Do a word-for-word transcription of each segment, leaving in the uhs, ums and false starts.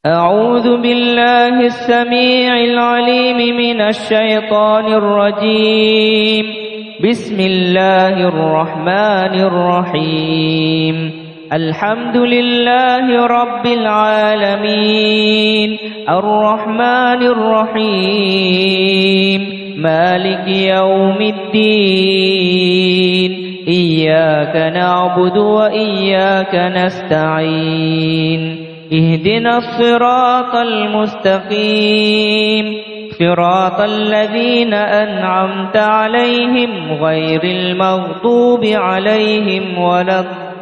أعوذ بالله السميع العليم من الشيطان الرجيم. بسم الله الرحمن الرحيم. الحمد لله رب العالمين الرحمن الرحيم مالك يوم الدين. إياك نعبد وإياك نستعين. اهدنا الصراط المستقيم صراط الذين أنعمت عليهم غير المغضوب عليهم ولا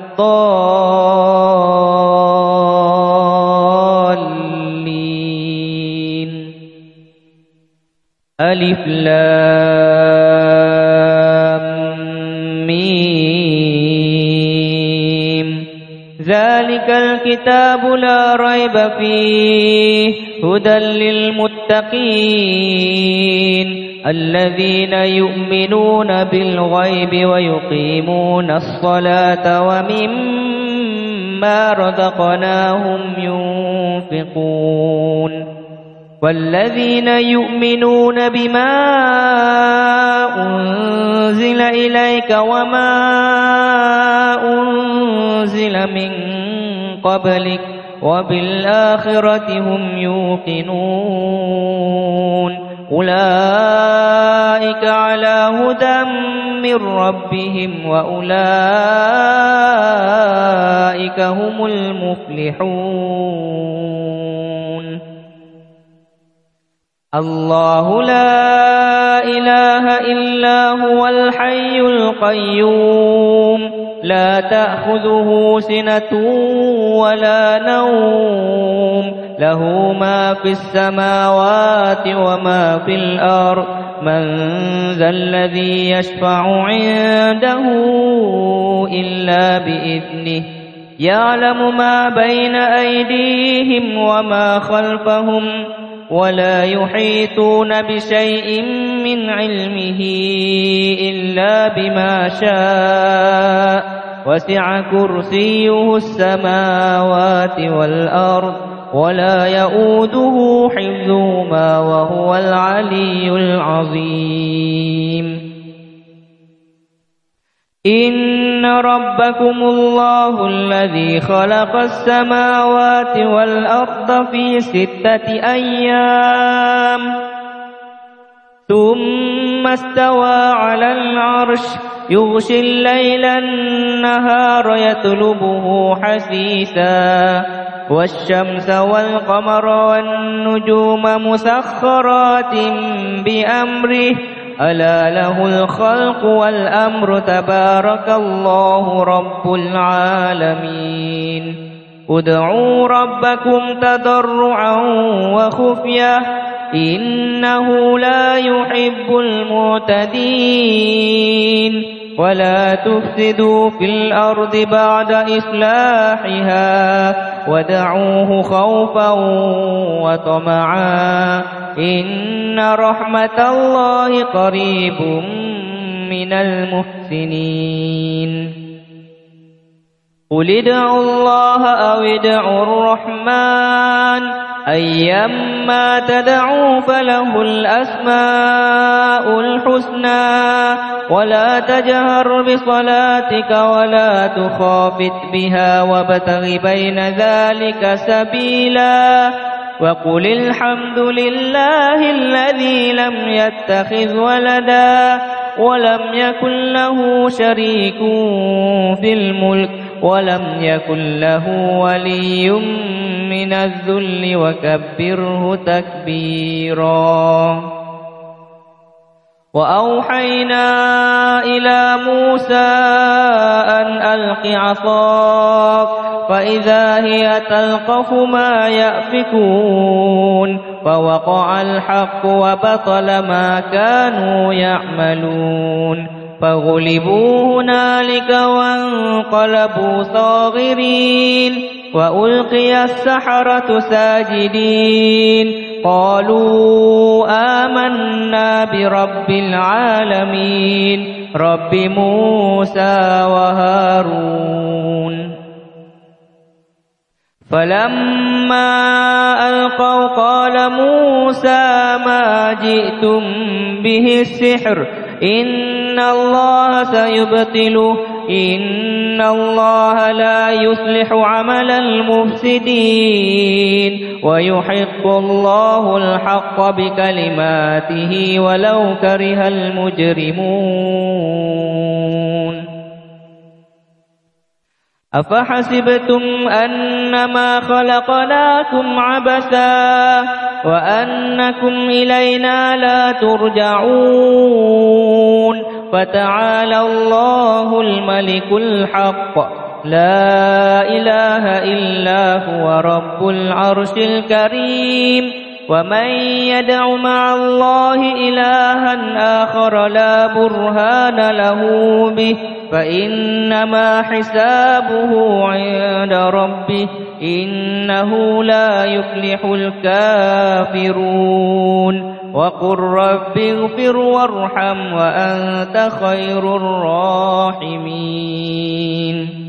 الضالين. ألف لام ميم. ذلك الكتاب لا ريب فيه هدى للمتقين الذين يؤمنون بالغيب ويقيمون الصلاة ومما رزقناهم ينفقون والذين يؤمنون بما أنزل إليك وما أنزل من قبلك وبالآخرة هم يوقنون أولئك على هدى من ربهم وأولئك هم المفلحون. الله لا إله إلا هو الحي القيوم لا تأخذه سنة ولا نوم له ما في السماوات وما في الأرض. من ذا الذي يشفع عنده إلا بإذنه يعلم ما بين أيديهم وما خلفهم ولا يحيطون بشيء من علمه إلا بما شاء وسع كرسيه السماوات والأرض ولا يؤوده حفظهما وهو العلي العظيم. إن ربكم الله الذي خلق السماوات والأرض في ستة أيام ثم استوى على العرش يغشي الليل النهار يطلبه حثيثا والشمس والقمر والنجوم مسخرات بأمره ألا له الخلق والأمر تبارك الله رب العالمين. ادعوا ربكم تضرعا وخفية إنه لا يحب المعتدين. ولا تفسدوا في الأرض بعد إصلاحها ودعوه خوفا وطمعا إن رحمة الله قريب من المحسنين. قل ادعوا الله أو ادعوا الرحمن أيما تدعوا فله الأسماء الحسنى ولا تجهر بصلاتك ولا تخافت بها وابتغ بين ذلك سبيلا وقل الحمد لله الذي لم يتخذ ولدا ولم يكن له شريك في الملك ولم يكن له ولي من الذل وكبره تكبيرا. وأوحينا إلى موسى أن ألق عصاك فإذا هي تلقف ما يأفكون فوقع الحق وبطل ما كانوا يعملون فغلبوا هنالك وانقلبوا صاغرين وألقي السحرة ساجدين قالوا آمنا برب العالمين رب موسى وهارون. فلما ألقوا قال موسى ما جئتم به السحر إن الله سيبطله إن الله لا يصلح عمل المفسدين ويحق الله الحق بكلماته ولو كره المجرمون أفحسبتم أنما خلقناكم عبثا وأنكم إلينا لا ترجعون فتعالى الله الملك الحق لا إله إلا هو رب العرش الكريم ومن يدع مع الله إلها آخر لا برهان له به فإنما حسابه عند ربه إنه لا يفلح الكافرون وقل رب اغفر وارحم وأنت خير الراحمين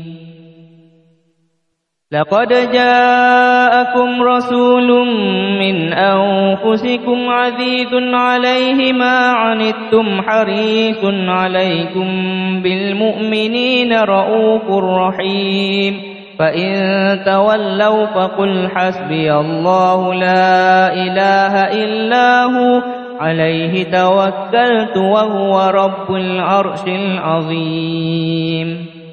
لقد جاءكم رسول من أنفسكم عزيز عليه ما عنتم حريص عليكم بالمؤمنين رؤوف رحيم فإن تولوا فقل حسبي الله لا إله إلا هو عليه توكلت وهو رب العرش العظيم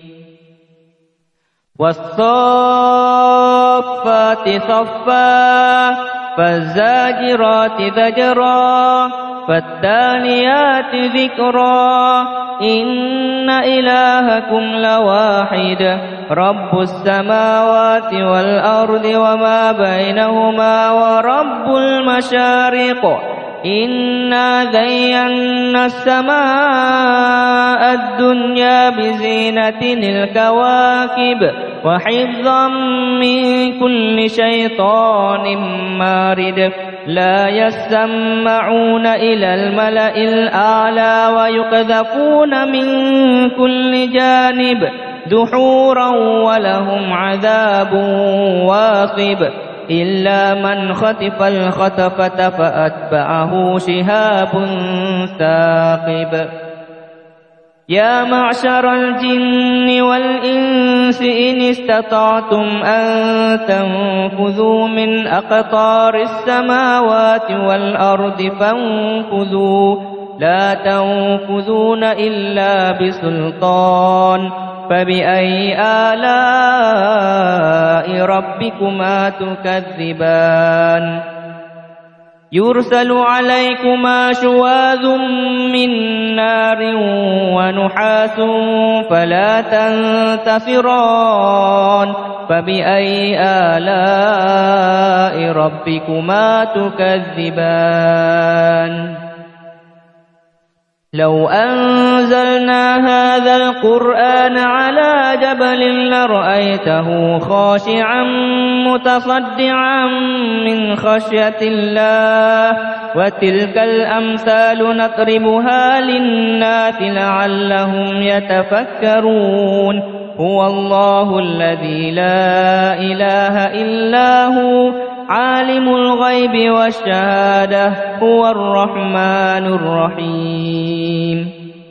والصافات صفا فالزاجرات زجرا فالتاليات ذكرا إن إلهكم لواحد رب السماوات والأرض وما بينهما ورب المشارق إنا زينا السماء الدنيا بزينة الكواكب وحفظا من كل شيطان مارد لا يسمعون إلى الملأ الأعلى ويقذفون من كل جانب دحورا ولهم عذاب واصب إلا من خطف الخطفة فأتبعه شهاب ثاقب يا معشر الجن والإنس إن استطعتم أن تنفذوا من أقطار السماوات والأرض فانفذوا لا تنفذون إلا بسلطان فبأي آلاء ربكما تكذبان يرسل عليكما شواذ من نار ونحاس فلا تنتصران فبأي آلاء ربكما تكذبان لو أنزلنا هذا القرآن على جبل لرأيته خاشعا متصدعا من خشية الله وتلك الأمثال نضربها للناس لعلهم يتفكرون هو الله الذي لا إله إلا هو عالم الغيب والشهادة هو الرحمن الرحيم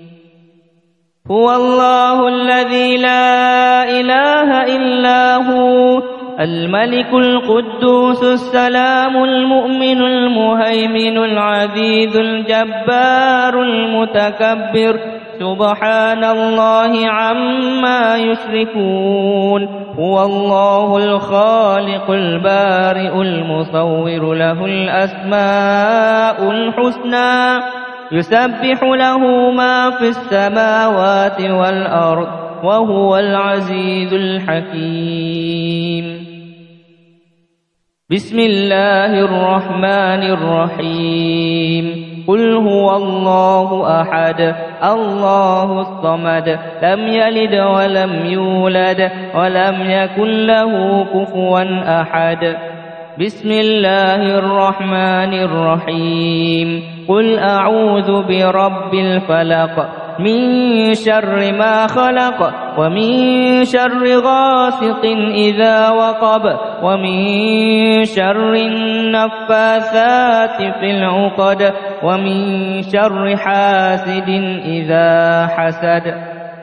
هو الله الذي لا إله إلا هو الملك القدوس السلام المؤمن المهيمن العزيز الجبار المتكبر سبحان الله عما يشركون هو الله الخالق البارئ المصور له الأسماء الحسنى يسبح له ما في السماوات والأرض وهو العزيز الحكيم بسم الله الرحمن الرحيم قل هو الله أحد الله الصمد لم يلد ولم يولد ولم يكن له كفوا أحد بسم الله الرحمن الرحيم قل أعوذ برب الفلق من شر ما خلق ومن شر غاسق إذا وقب ومن شر النفاثات في العقد ومن شر حاسد إذا حسد.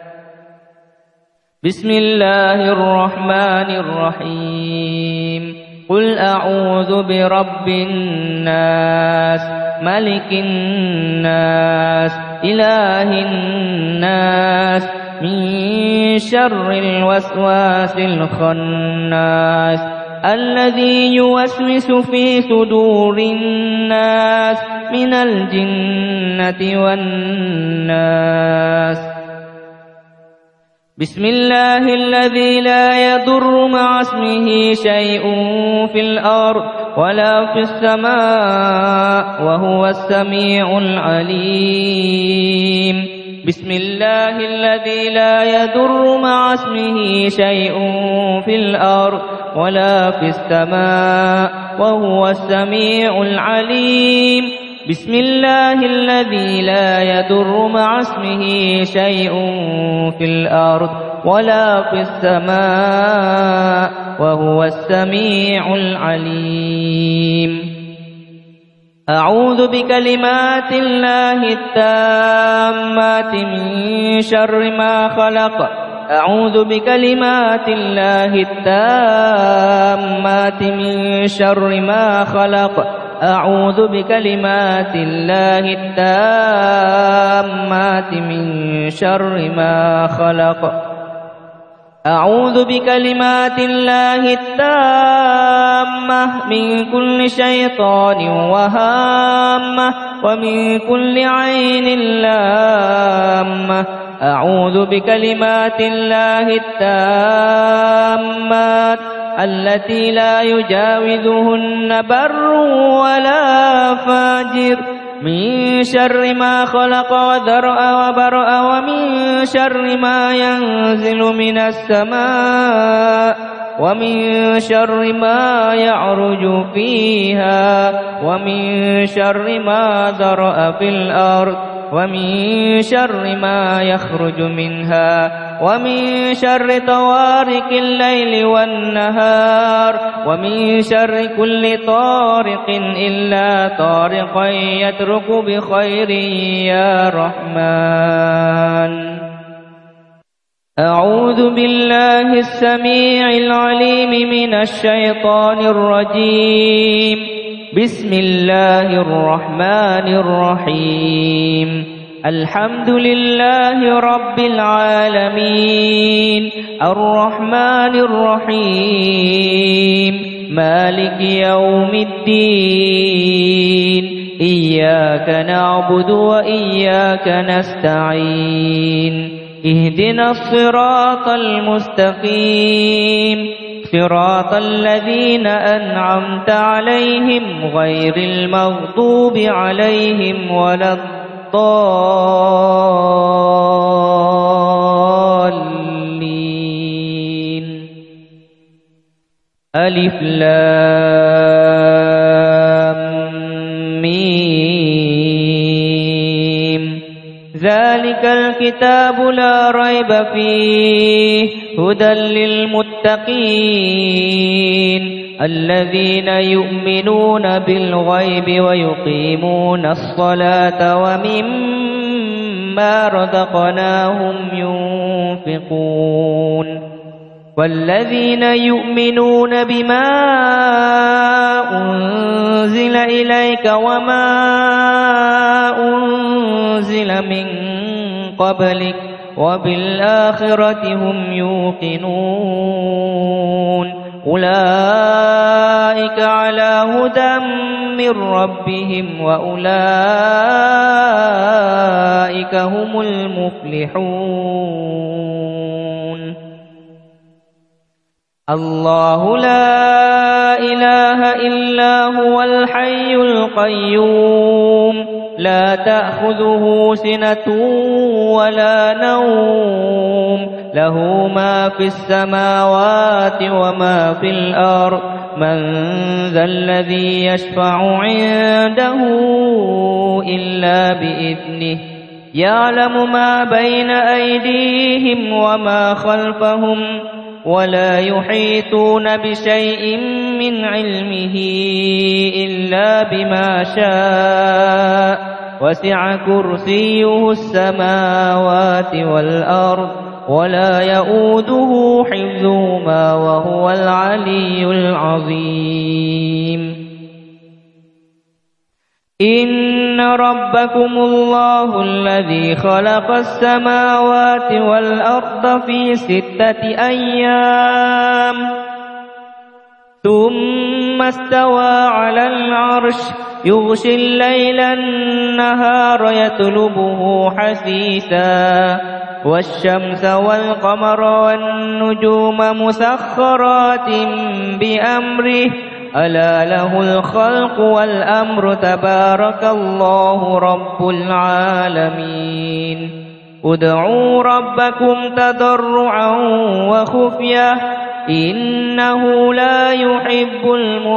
بسم الله الرحمن الرحيم. قل أعوذ برب الناس ملك الناس إله الناس من شر الوسواس الخناس الذي يوسوس في صدور الناس من الجنة والناس. بسم الله الذي لا يضر مع اسمه شيء في الأرض ولا في السماء وهو السميع العليم. بسم الله الذي لا يضر مع اسمه شيء في الأرض ولا في السماء وهو السميع العليم. بسم الله الذي لا يضر مع اسمه شيء في الأرض ولا في السماء وهو السميع العليم. أعوذ بكلمات الله التامات من شر ما خلق. أعوذ بكلمات الله التامات من شر ما خلق. أعوذ بكلمات الله التامات من شر ما خلق. أعوذ بكلمات الله التامة من كل شيطان وهامة ومن كل عين لامة. أعوذ بكلمات الله التامات التي لا يجاوزهن بر ولا فاجر من شر ما خلق وذرأ وبرأ ومن شر ما ينزل من السماء ومن شر ما يعرج فيها ومن شر ما ذرأ في الأرض ومن شر ما يخرج منها ومن شر طوارق الليل والنهار ومن شر كل طارق إلا طارقا يترك بخير يا رحمن. أعوذ بالله السميع العليم من الشيطان الرجيم. بسم الله الرحمن الرحيم. الحمد لله رب العالمين الرحمن الرحيم مالك يوم الدين إياك نعبد وإياك نستعين اهدنا الصراط المستقيم صراط الذين أنعمت عليهم غير المغضوب عليهم ولا الضالين. ألف لام ميم. ذلك الكتاب لا ريب فيه هدى للمتقين الذين يؤمنون بالغيب ويقيمون الصلاة ومما رزقناهم ينفقون والذين يؤمنون بما أنزل إليك وما أنزل من قبلك وبالآخرة هم يوقنون أولئك على هدى من ربهم وأولئك هم المفلحون. الله لا إله إلا هو الحي القيوم لا تأخذه سنة ولا نوم له ما في السماوات وما في الأرض من ذا الذي يشفع عنده إلا بإذنه يعلم ما بين أيديهم وما خلفهم ولا يحيطون بشيء من علمه إلا بما شاء وسع كرسيه السماوات والأرض ولا يؤوده حفظهما وهو العلي العظيم إن ربكم الله الذي خلق السماوات والأرض في ستة أيام ثم استوى على العرش يغشي الليل النهار يطلبه حثيثا والشمس والقمر والنجوم مسخرات بأمره ألا له الخلق والأمر تبارك الله رب العالمين ادعوا ربكم تضرعا وخفية إنه لا يحب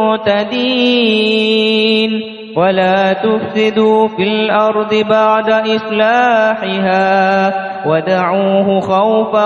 المعتدين ولا تفسدوا في الأرض بعد إصلاحها ودعوه خوفا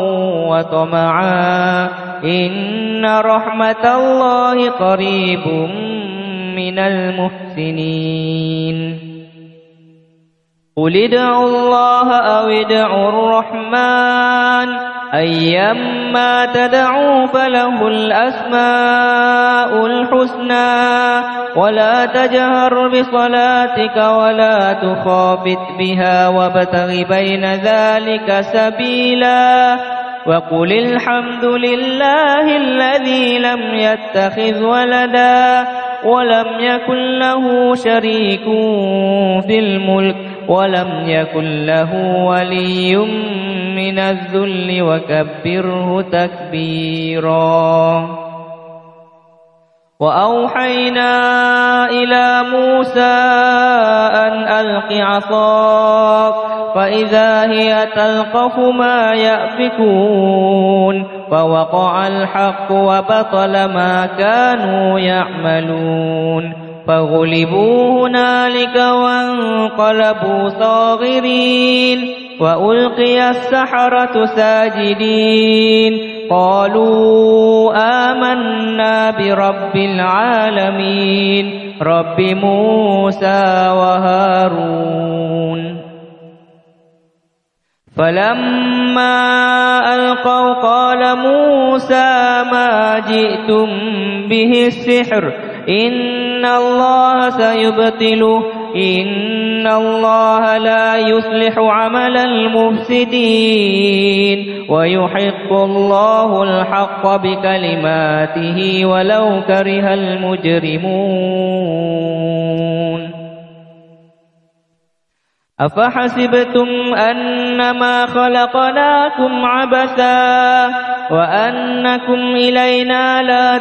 وطمعا إن رحمة الله قريب من المحسنين قل ادعوا الله أو ادعوا الرحمن أيما تدعوا فله الأسماء الحسنى ولا تجهر بصلاتك ولا تخافت بها وابتغ بين ذلك سبيلا وقل الحمد لله الذي لم يتخذ ولدا ولم يكن له شريك في الملك ولم يكن له ولي من الذل وكبره تكبيرا وأوحينا إلى موسى أن ألق عصاك فإذا هي تلقف ما يأفكون فوقع الحق وبطل ما كانوا يعملون فغلبوا هنالك وانقلبوا صاغرين وألقي السحرة ساجدين قالوا آمنا برب العالمين رب موسى وهارون فلما ألقوا قال موسى ما جئتم به السحر إن الله سيبطله إن الله لا يصلح عمل المفسدين ويحق الله الحق بكلماته ولو كره المجرمون أفحسبتم أنما خلقناكم عبثا وأنكم إلينا لا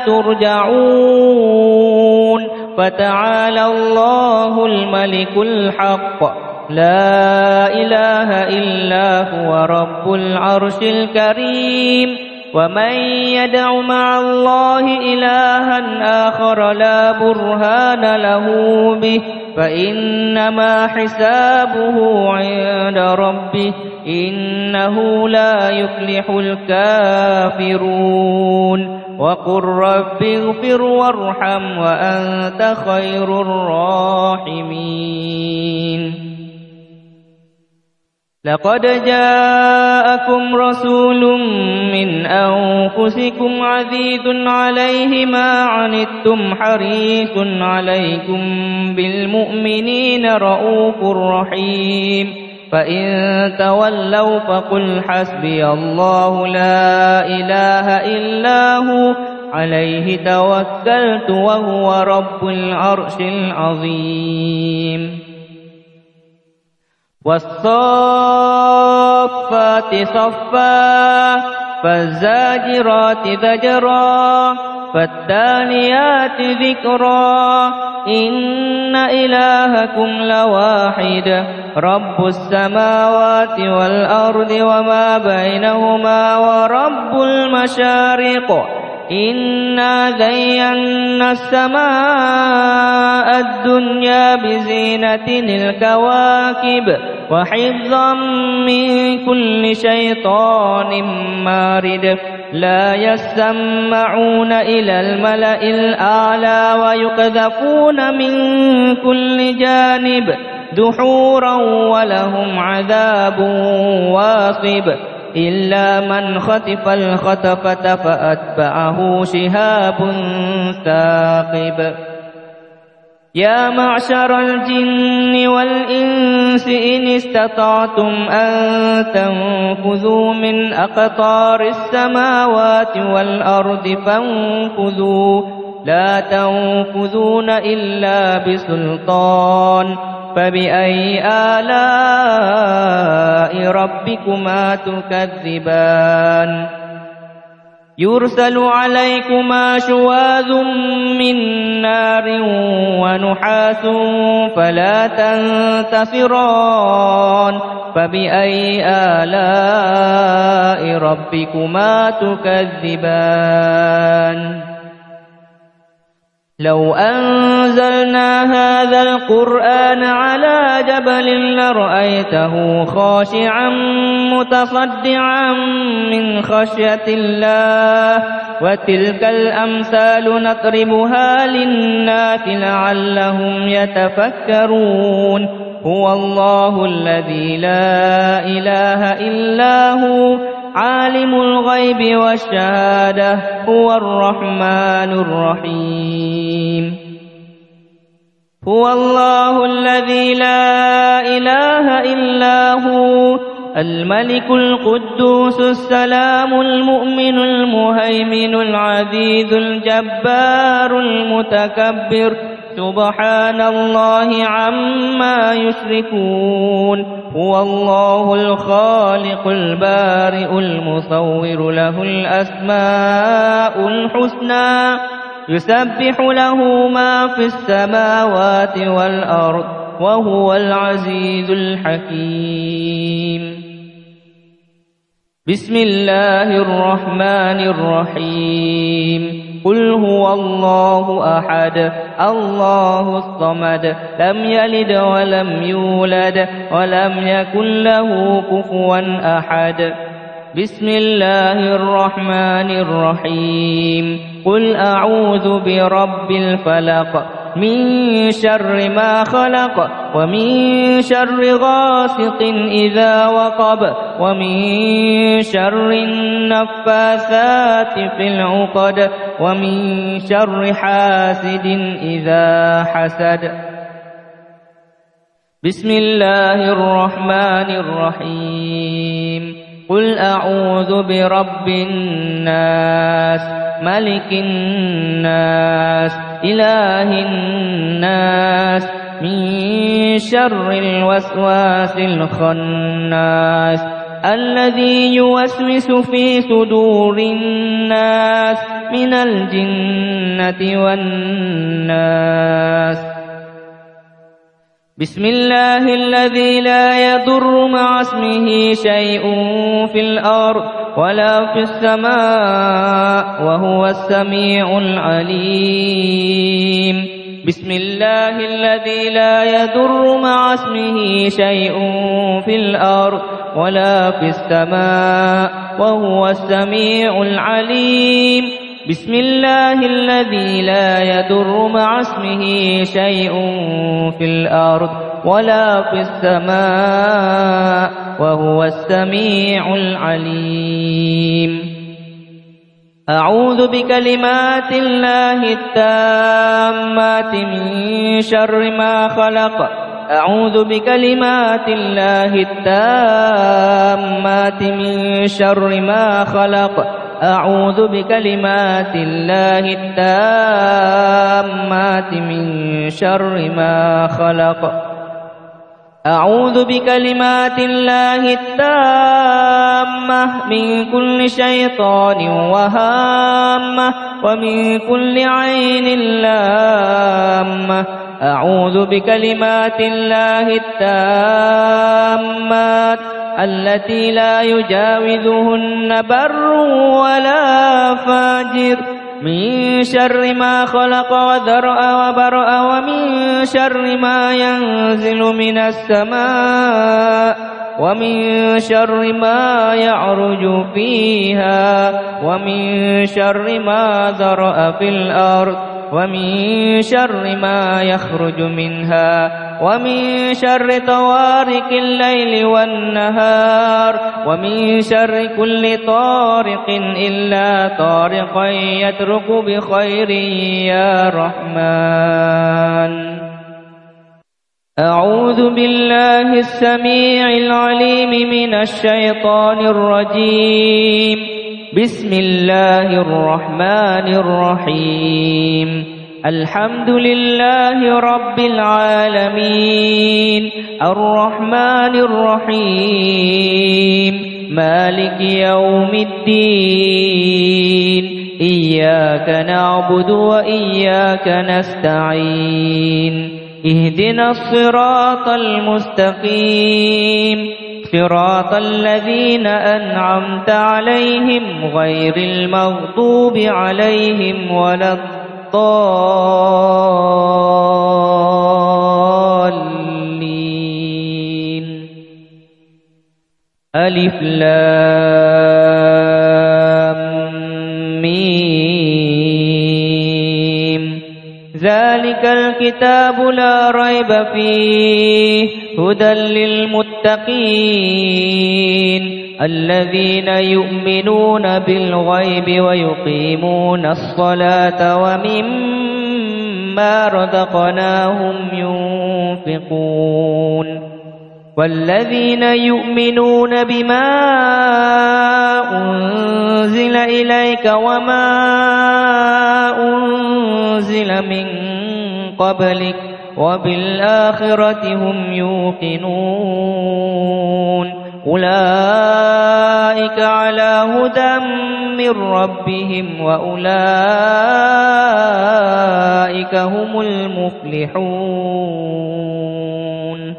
ترجعون فتعالى الله الملك الحق لا إله إلا هو رب العرش الكريم ومن يدع مع الله إلها آخر لا برهان له به فإنما حسابه عند ربه إنه لا يفلح الكافرون وقل رب اغفر وارحم وأنت خير الراحمين لقد جاءكم رسول من أنفسكم عزيز عليه ما عنتم حريص عليكم بالمؤمنين رؤوف رحيم فإن تولوا فقل حسبي الله لا إله إلا هو عليه توكلت وهو رب العرش العظيم والصافات صفا فالزاجرات زجرا فالتاليات ذكرا إن إلهكم لواحد رب السماوات والأرض وما بينهما ورب المشارق إنا زينا السماء الدنيا بزينة الكواكب وحفظا من كل شيطان مارد لا يسمعون إلى الملأ الأعلى ويقذفون من كل جانب دحورا ولهم عذاب واصب إلا من خطف الخطفة فأتبعه شهاب ثاقب يا معشر الجن والإنس إن استطعتم أن تنفذوا من أقطار السماوات والأرض فانفذوا لا تنفذون إلا بسلطان فبأي آلاء ربكما تكذبان يرسل عليكما شواذ من نار ونحاس فلا تنتصران فبأي آلاء ربكما تكذبان لو أنزلنا هذا القرآن على جبل لرأيته خاشعا متصدعا من خشية الله وتلك الأمثال نضربها للناس لعلهم يتفكرون هو الله الذي لا إله إلا هو عالم الغيب والشهادة هو الرحمن الرحيم هو الله الذي لا إله إلا هو الملك القدوس السلام المؤمن المهيمن العزيز الجبار المتكبر سبحان الله عما يشركون هو الله الخالق البارئ المصور له الأسماء الحسنى يسبح له ما في السماوات والأرض وهو العزيز الحكيم بسم الله الرحمن الرحيم قل هو الله أحد الله الصمد لم يلد ولم يولد ولم يكن له كفوا أحد بسم الله الرحمن الرحيم قل أعوذ برب الفلق من شر ما خلق ومن شر غاسق إذا وقب ومن شر النفاثات في العقد ومن شر حاسد إذا حسد بسم الله الرحمن الرحيم قل أعوذ برب الناس ملك الناس إله الناس من شر الوسواس الخناس الذي يوسوس في صدور الناس من الجنة والناس بسم الله الذي لا يضر مع اسمه شيء في الأرض ولا في السماء وهو السميع العليم بسم الله الذي لا يضر مع اسمه شيء في الأرض ولا في السماء وهو السميع العليم بسم الله الذي لا يضر مع اسمه شيء في الأرض ولا في السماء وهو السميع العليم أعوذ بكلمات الله التامات من شر ما خلق أعوذ بكلمات الله التامات من شر ما خلق أعوذ بكلمات الله التامات من شر ما خلق أعوذ بكلمات الله التامة من كل شيطان وهامة ومن كل عين لامة أعوذ بكلمات الله التامات التي لا يجاوزهن بر ولا فاجر من شر ما خلق وذرأ وبرأ ومن شر ما ينزل من السماء ومن شر ما يعرج فيها ومن شر ما ذرأ في الأرض ومن شر ما يخرج منها ومن شر طوارق الليل والنهار ومن شر كل طارق إلا طارقا يطرق بخير يا رحمن. أعوذ بالله السميع العليم من الشيطان الرجيم. بسم الله الرحمن الرحيم. الحمد لله رب العالمين الرحمن الرحيم مالك يوم الدين إياك نعبد وإياك نستعين اهدنا الصراط المستقيم صراط الذين أنعمت عليهم غير المغضوب عليهم ولا الضالين. ألف لام ميم. ذلك الكتاب لا ريب فيه هدى للمتقين الذين يؤمنون بالغيب ويقيمون الصلاة ومما رزقناهم ينفقون والذين يؤمنون بما أنزل إليك وما أنزل من قبلك وبالآخرة هم يوقنون أولئك على هدى من ربهم وأولئك هم المفلحون.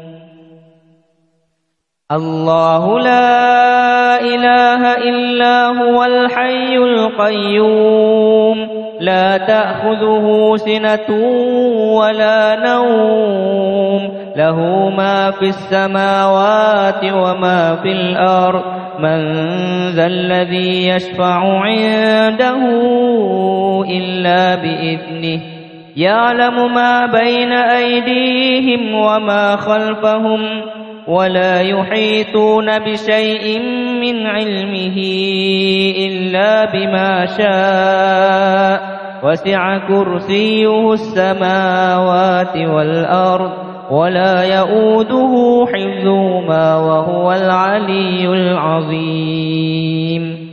الله لا إله إلا هو الحي القيوم لا تأخذه سنة ولا نوم له ما في السماوات وما في الأرض من ذا الذي يشفع عنده إلا بإذنه يعلم ما بين أيديهم وما خلفهم ولا يحيطون بشيء من علمه إلا بما شاء وسع كرسيه السماوات والأرض ولا يؤوده حفظهما وهو العلي العظيم.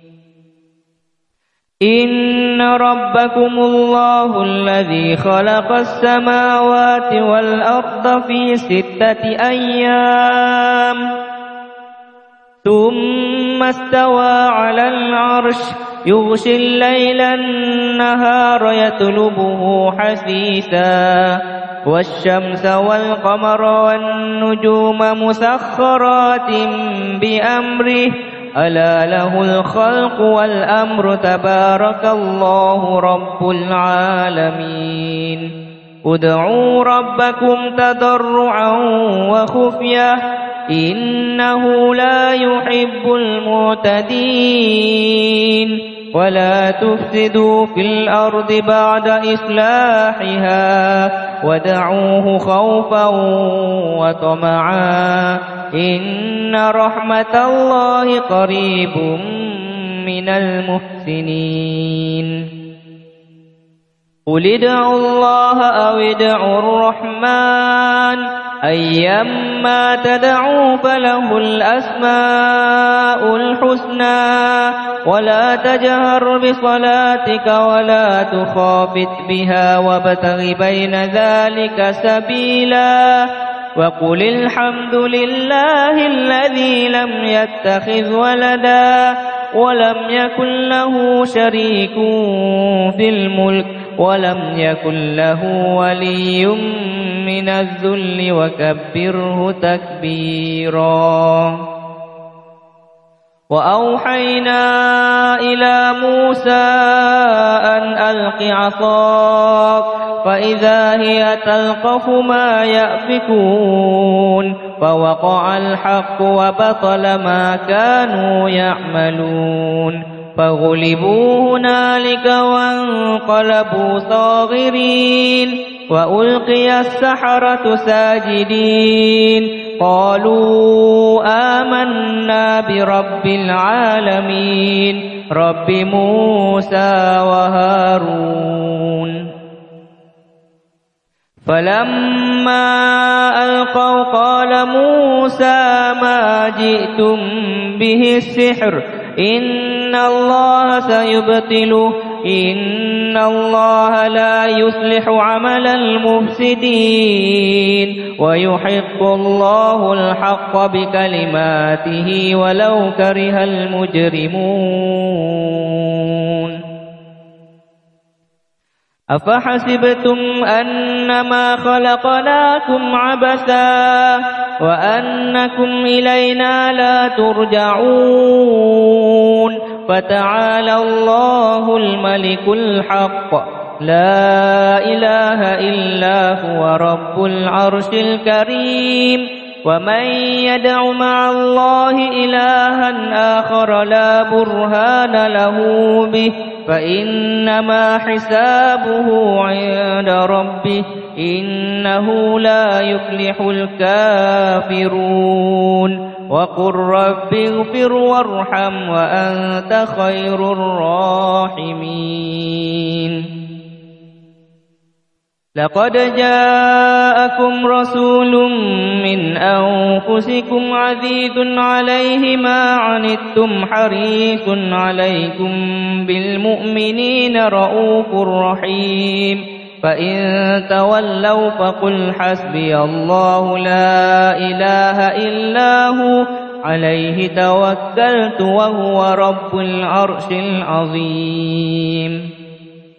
إن ربكم الله الذي خلق السماوات والأرض في ستة أيام ثم استوى على العرش يغشي الليل النهار يطلبه حثيثا والشمس والقمر والنجوم مسخرات بأمره ألا له الخلق والأمر تبارك الله رب العالمين. ادعوا ربكم تضرعا وخفية إنه لا يحب المعتدين ولا تفسدوا في الأرض بعد إصلاحها ودعوه خوفا وطمعا إن رحمة الله قريب من المحسنين. قل ادعوا الله أو ادعوا الرحمن أيما تدعوا فله الأسماء الحسنى ولا تجهر بصلاتك ولا تخافت بها وابتغ بين ذلك سبيلا وقل الحمد لله الذي لم يتخذ ولدا ولم يكن له شريك في الملك ولم يكن له ولي من الذل وكبره تكبيرا. وأوحينا إلى موسى أن ألق عصاك فإذا هي تلقف ما يأفكون فوقع الحق وبطل ما كانوا يعملون فغلبوا هنالك وانقلبوا صاغرين وألقي السحرة ساجدين قالوا آمنا برب العالمين رب موسى وهارون فلما ألقوا قال موسى ما جئتم به السحر إن الله سيبطله إن الله لا يصلح عمل المفسدين ويحق الله الحق بكلماته ولو كره المجرمون أفحسبتم أنما خلقناكم عبثا وأنكم إلينا لا ترجعون فتعالى الله الملك الحق لا إله إلا هو رب العرش الكريم ومن يدع مع الله إلها آخر لا برهان له به فإنما حسابه عند ربه إنه لا يفلح الكافرون وقل رب اغفر وارحم وأنت خير الراحمين لقد جاءكم رسول من أنفسكم عزيز عليه ما عنتم حريص عليكم بالمؤمنين رؤوف رحيم فإن تولوا فقل حسبي الله لا إله إلا هو عليه توكلت وهو رب العرش العظيم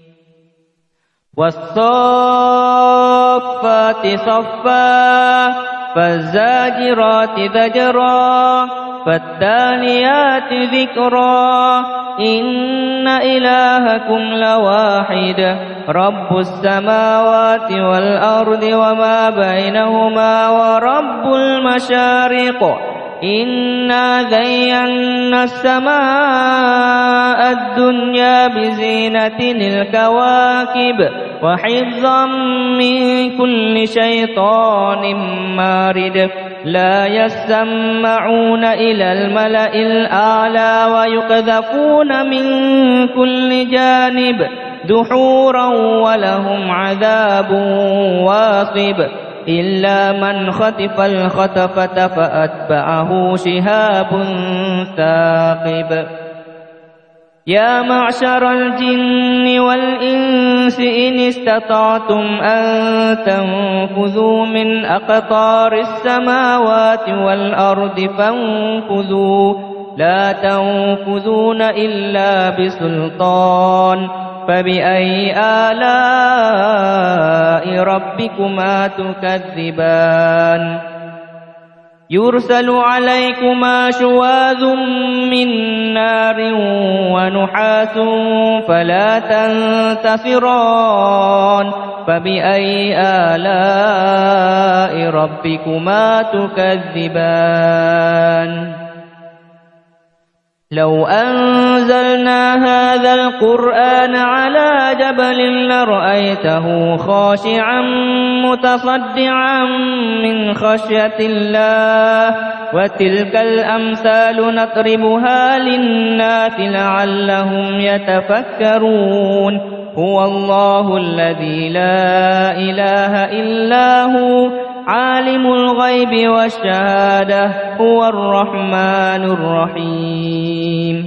والصافات صفا فالزاجرات زجرا فالتاليات ذكرا إن إلهكم لواحد رب السماوات والأرض وما بينهما ورب المشارق إنا زينا السماء الدنيا بزينة الكواكب وحفظا من كل شيطان مارد لا يسمعون إلى الملأ الأعلى ويقذفون من كل جانب دحورا ولهم عذاب واصب إلا من خطف الخطفة فأتبعه شهاب ثاقب يا معشر الجن والإنس إن استطعتم أن تنفذوا من أقطار السماوات والأرض فانفذوا لا تنفذون إلا بسلطان فبأي آلاء ربكما تكذبان يرسل عليكما شواذ من نار ونحاس فلا تنتصران فبأي آلاء ربكما تكذبان لو أنزلنا هذا القرآن على جبل لرأيته خاشعا متصدعا من خشية الله وتلك الأمثال نضربها للناس لعلهم يتفكرون هو الله الذي لا إله إلا هو عالم الغيب والشهادة هو الرحمن الرحيم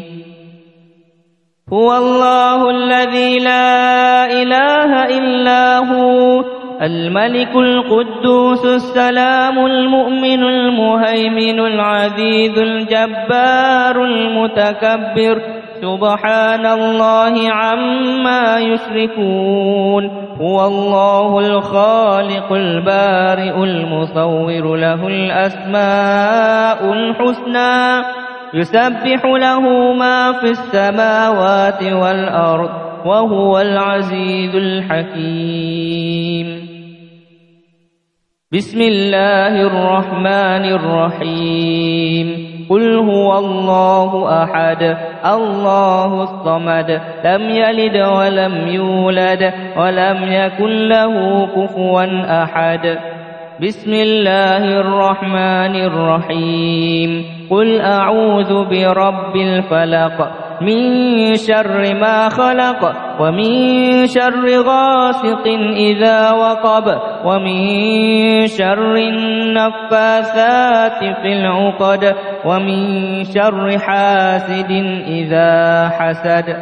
هو الله الذي لا إله إلا هو الملك القدوس السلام المؤمن المهيمن العزيز الجبار المتكبر سبحان الله عما يشركون هو الله الخالق البارئ المصور له الأسماء الحسنى يسبح له ما في السماوات والأرض وهو العزيز الحكيم. بسم الله الرحمن الرحيم. قل هو الله أحد الله الصمد لم يلد ولم يولد ولم يكن له كفوا أحد. بسم الله الرحمن الرحيم. قل أعوذ برب الفلق من شر ما خلق ومن شر غاسق إذا وقب ومن شر النفاثات في العقد ومن شر حاسد إذا حسد.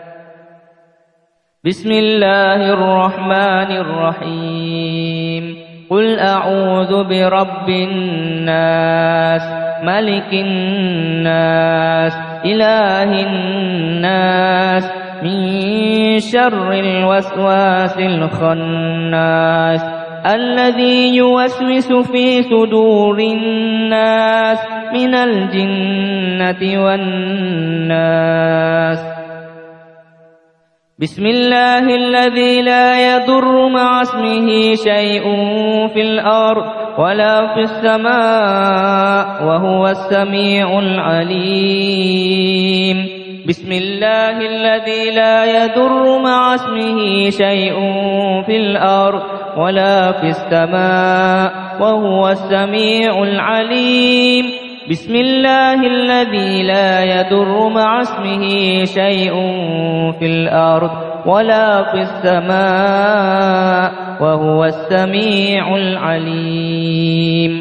بسم الله الرحمن الرحيم. قل أعوذ برب الناس ملك الناس إله الناس من شر الوسواس الخناس الذي يوسوس في صدور الناس من الجنة والناس. بسم الله الذي لا يضر مع اسمه شيء في الأرض ولا في السماء وهو السميع العليم. بسم الله الذي لا يضر مع اسمه شيء في الأرض ولا في السماء وهو السميع العليم. بسم الله الذي لا يضر مع اسمه شيء في الأرض ولا في السماء وهو السميع العليم.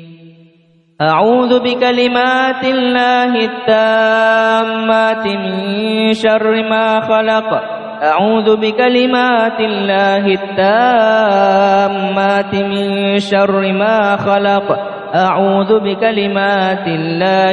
أعوذ بكلمات الله التامات من شر ما خلق. أعوذ بكلمات الله التامات من شر ما خلق. أعوذ بكلمات الله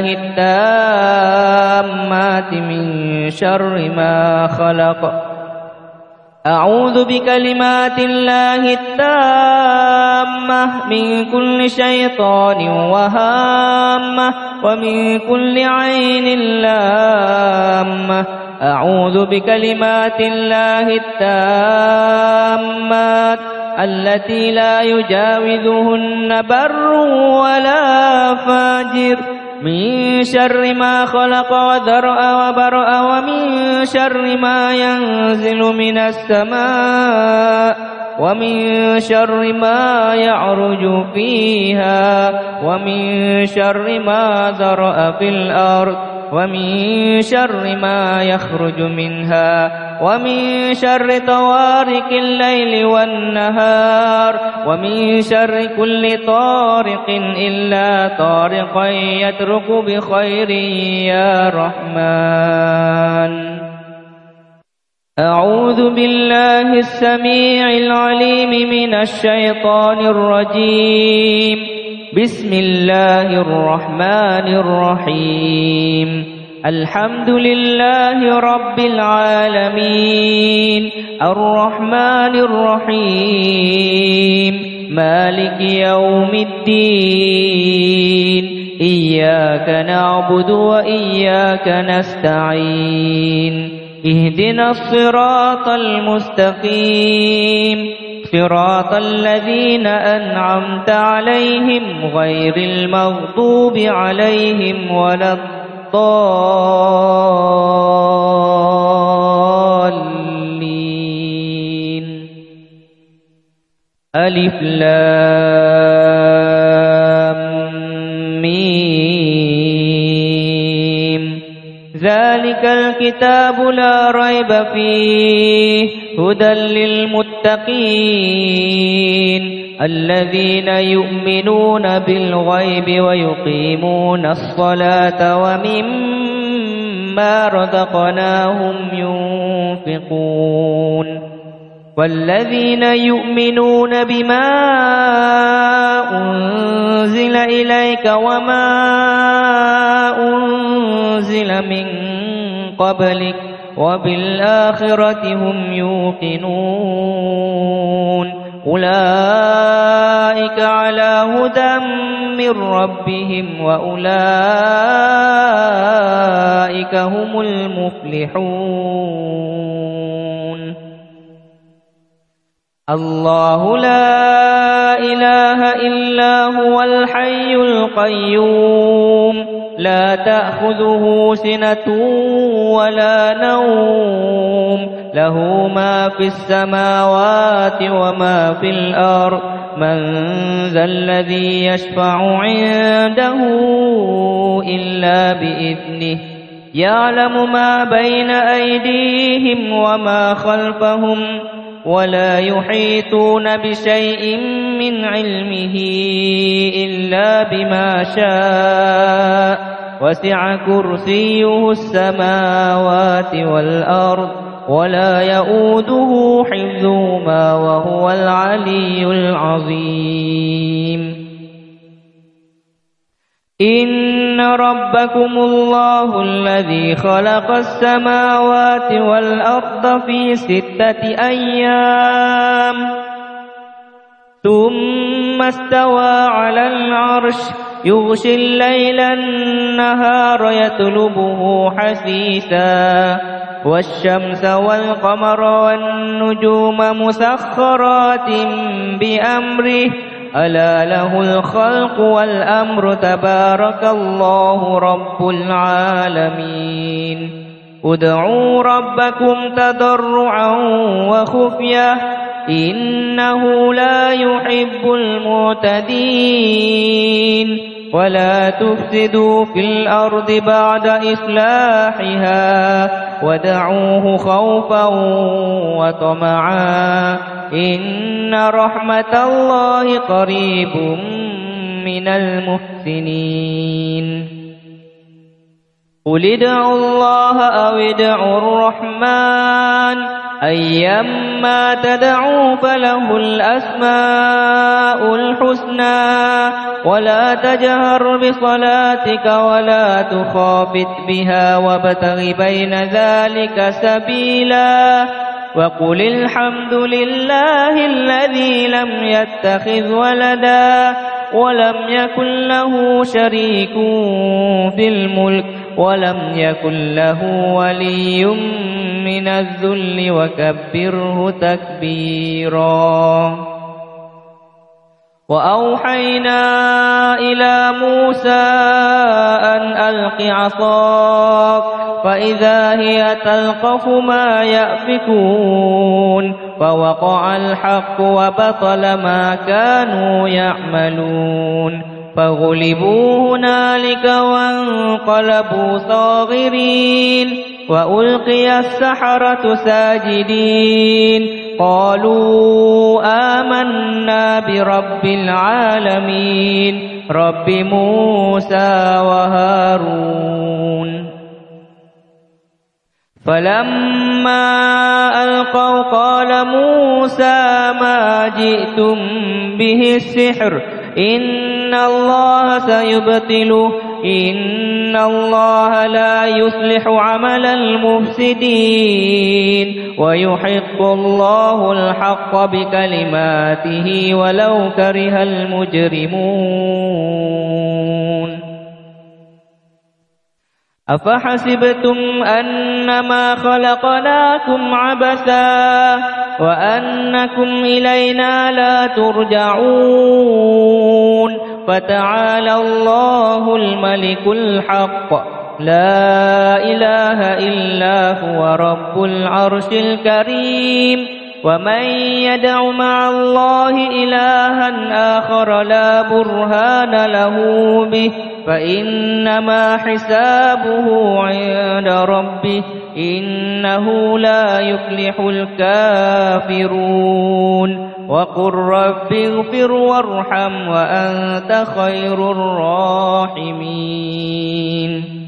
التامات من شر ما خلق. أعوذ بكلمات الله التامة من كل شيطان وهامة ومن كل عين لامة. أعوذ بكلمات الله التامات التي لا يجاوزهن بر ولا فاجر من شر ما خلق وذرأ وبرأ ومن شر ما ينزل من السماء ومن شر ما يعرج فيها ومن شر ما ذرأ في الأرض ومن شر ما يخرج منها ومن شر طوارق الليل والنهار ومن شر كل طارق إلا طارقا يطرق بخير يا رحمن. أعوذ بالله السميع العليم من الشيطان الرجيم. بسم الله الرحمن الرحيم. الحمد لله رب العالمين الرحمن الرحيم مالك يوم الدين إياك نعبد وإياك نستعين اهدنا الصراط المستقيم صراط الذين أنعمت عليهم غير المغضوب عليهم ولا الضالين. ألف لام ميم ذلك الكتاب لا ريب فيه هدى للمتقين الذين يؤمنون بالغيب ويقيمون الصلاة ومما رزقناهم ينفقون والذين يؤمنون بما أنزل إليك وما أنزل من قبلك وبالآخرة هم يوقنون أولئك على هدى من ربهم وأولئك أولئك هم المفلحون. الله لا إله إلا هو الحي القيوم لا تأخذه سنة ولا نوم له ما في السماوات وما في الأرض من ذا الذي يشفع عنده إلا بإذنه يعلم ما بين أيديهم وما خلفهم ولا يحيطون بشيء من علمه إلا بما شاء وسع كرسيه السماوات والأرض ولا يؤوده حفظهما وهو العلي العظيم. إن ربكم الله الذي خلق السماوات والأرض في ستة أيام ثم استوى على العرش يغشي الليل النهار يطلبه حثيثا والشمس والقمر والنجوم مسخرات بأمره ألا له الخلق والأمر تبارك الله رب العالمين. ادعوا ربكم تضرعا وخفية إنه لا يحب المعتدين ولا تفسدوا في الأرض بعد إصلاحها ودعوه خوفا وطمعا إن رحمة الله قريب من المحسنين. قل ادعوا الله أو ادعوا الرحمن أيما تدعوا فله الأسماء الحسنى ولا تجهر بصلاتك ولا تخافت بها وابتغ بين ذلك سبيلا وقل الحمد لله الذي لم يتخذ ولدا ولم يكن له شريك في الملك ولم يكن له ولي من الذل وكبره تكبيرا. وأوحينا إلى موسى أن ألق عصاك فإذا هي تلقف ما يأفكون فوقع الحق وبطل ما كانوا يعملون فغلبوا هنالك وانقلبوا صاغرين وألقي السحرة ساجدين قالوا آمنا برب العالمين رب موسى وهارون. فلما ألقوا قال موسى ما جئتم به السحر إن الله سيبطله إن الله لا يصلح عمل المفسدين ويحق الله الحق بكلماته ولو كره المجرمون. أفحسبتم أنما خلقناكم عبثا وأنكم إلينا لا ترجعون فتعالى الله الملك الحق لا إله إلا هو رب العرش الكريم. ومن يدع مع الله إلها آخر لا برهان له به فإنما حسابه عند ربه إنه لا يفلح الكافرون. وقل رب اغفر وارحم وأنت خير الراحمين.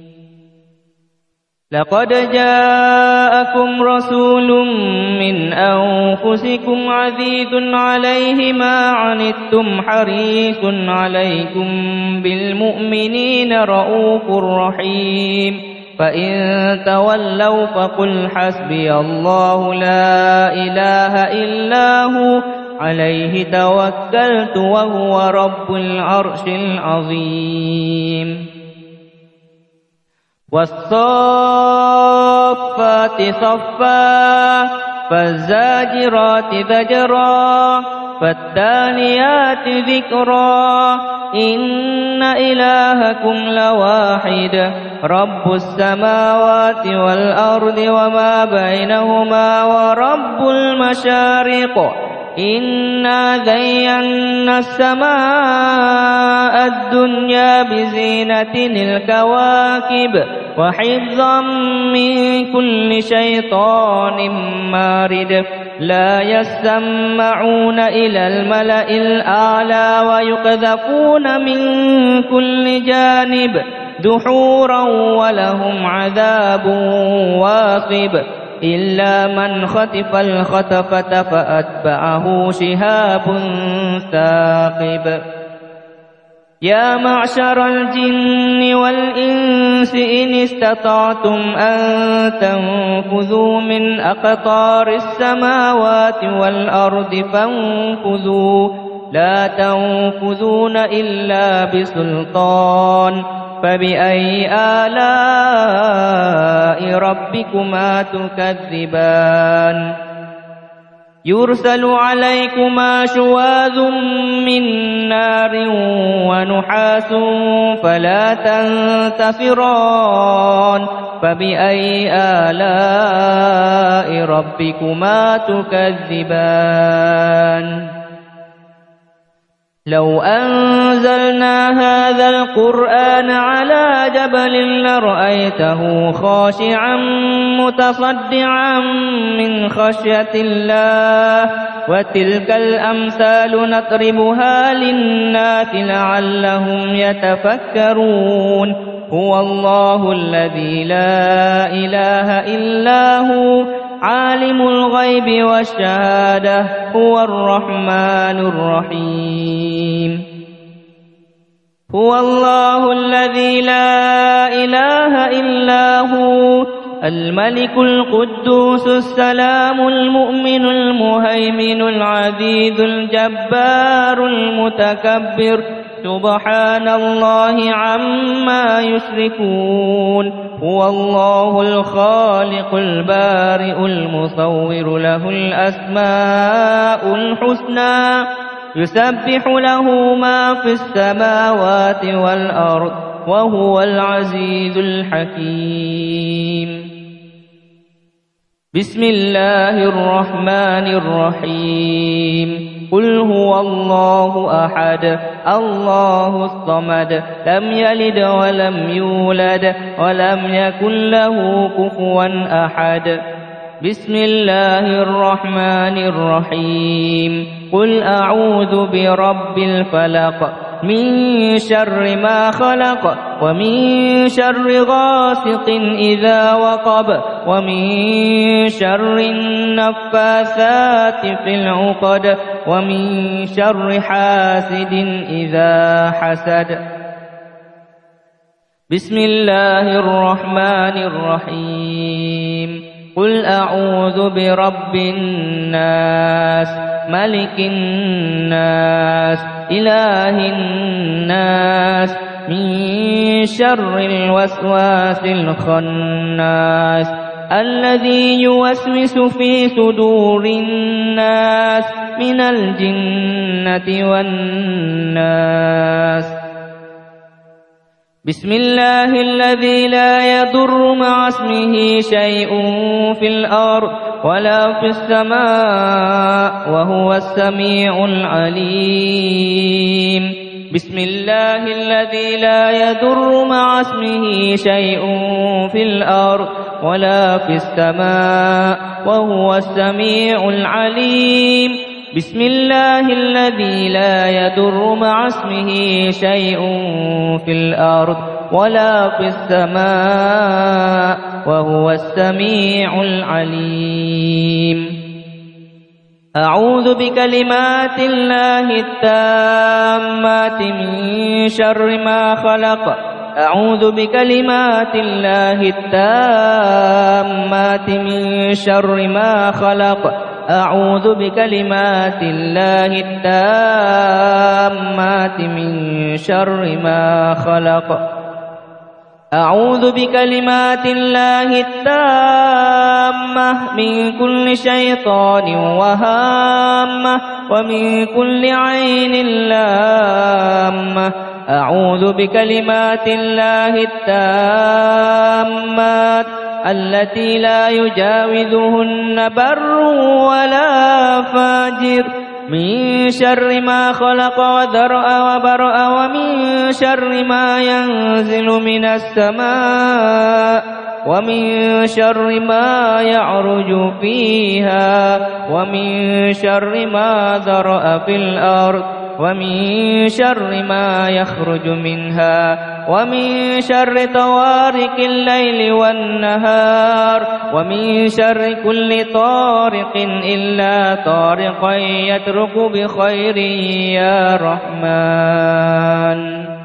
لقد جاءكم رسول من أنفسكم عزيز عليه ما عنتم حريص عليكم بالمؤمنين رؤوف رحيم. فإن تولوا فقل حسبي الله لا إله إلا هو عليه توكلت وهو رب العرش العظيم. والصافات صفا فالزاجرات زجرا فالتاليات ذكرا إن إلهكم لواحد رب السماوات والأرض وما بينهما ورب المشارق إنا زينا السماء الدنيا بزينة الكواكب وحفظا من كل شيطان مارد لا يسمعون إلى الملأ الأعلى ويقذفون من كل جانب دحورا ولهم عذاب واصب إلا من خطف الخطفة فأتبعه شهاب ثاقب يا معشر الجن والإنس إن استطعتم أن تنفذوا من أقطار السماوات والأرض فانفذوا لا تنفذون إلا بسلطان فبأي آلاء ربكما تكذبان يرسل عليكما شواذ من نار ونحاس فلا تنتصران فبأي آلاء ربكما تكذبان لو أنزلنا هذا القرآن على جبل لرأيته خاشعا متصدعا من خشية الله وتلك الأمثال نضربها للناس لعلهم يتفكرون هو الله الذي لا إله إلا هو عالم الغيب والشهادة هو الرحمن الرحيم هو الله الذي لا إله إلا هو الملك القدوس السلام المؤمن المهيمن العزيز الجبار المتكبر سبحان الله عما يشركون هو الله الخالق البارئ المصور له الأسماء الحسنى يسبح له ما في السماوات والأرض وهو العزيز الحكيم بسم الله الرحمن الرحيم قل هو الله أحد الله الصمد لم يلد ولم يولد ولم يكن له كفوا أحد بسم الله الرحمن الرحيم قل أعوذ برب الفلق من شر ما خلق ومن شر غاسق إذا وقب ومن شر النفاثات في العقد ومن شر حاسد إذا حسد بسم الله الرحمن الرحيم قل أعوذ برب الناس ملك الناس إله الناس من شر الوسواس الخناس الذي يوسوس في صدور الناس من الجنة والناس بسم الله الذي لا يضر مع اسمه شيء في الأرض ولا في السماء وهو السميع العليم بسم الله الذي لا يضر مع اسمه شيء في الأرض ولا في السماء وهو السميع العليم بسم الله الذي لا يضر مع اسمه شيء في الأرض ولا في السماء وهو السميع العليم أعوذ بكلمات الله التامات من شر ما خلق أعوذ بكلمات الله التامات من شر ما خلق أعوذ بكلمات الله التامات من شر ما خلق أعوذ بكلمات الله التامة من كل شيطان وهامة ومن كل عين لامة. أعوذ بكلمات الله التامات التي لا يجاوزهن بر ولا فاجر من شر ما خلق وذرأ وبرأ ومن شر ما ينزل من السماء ومن شر ما يعرج فيها ومن شر ما ذرأ في الأرض ومن شر ما يخرج منها ومن شر طوارق الليل والنهار ومن شر كل طارق إلا طارقا يترك بخير يا رحمن.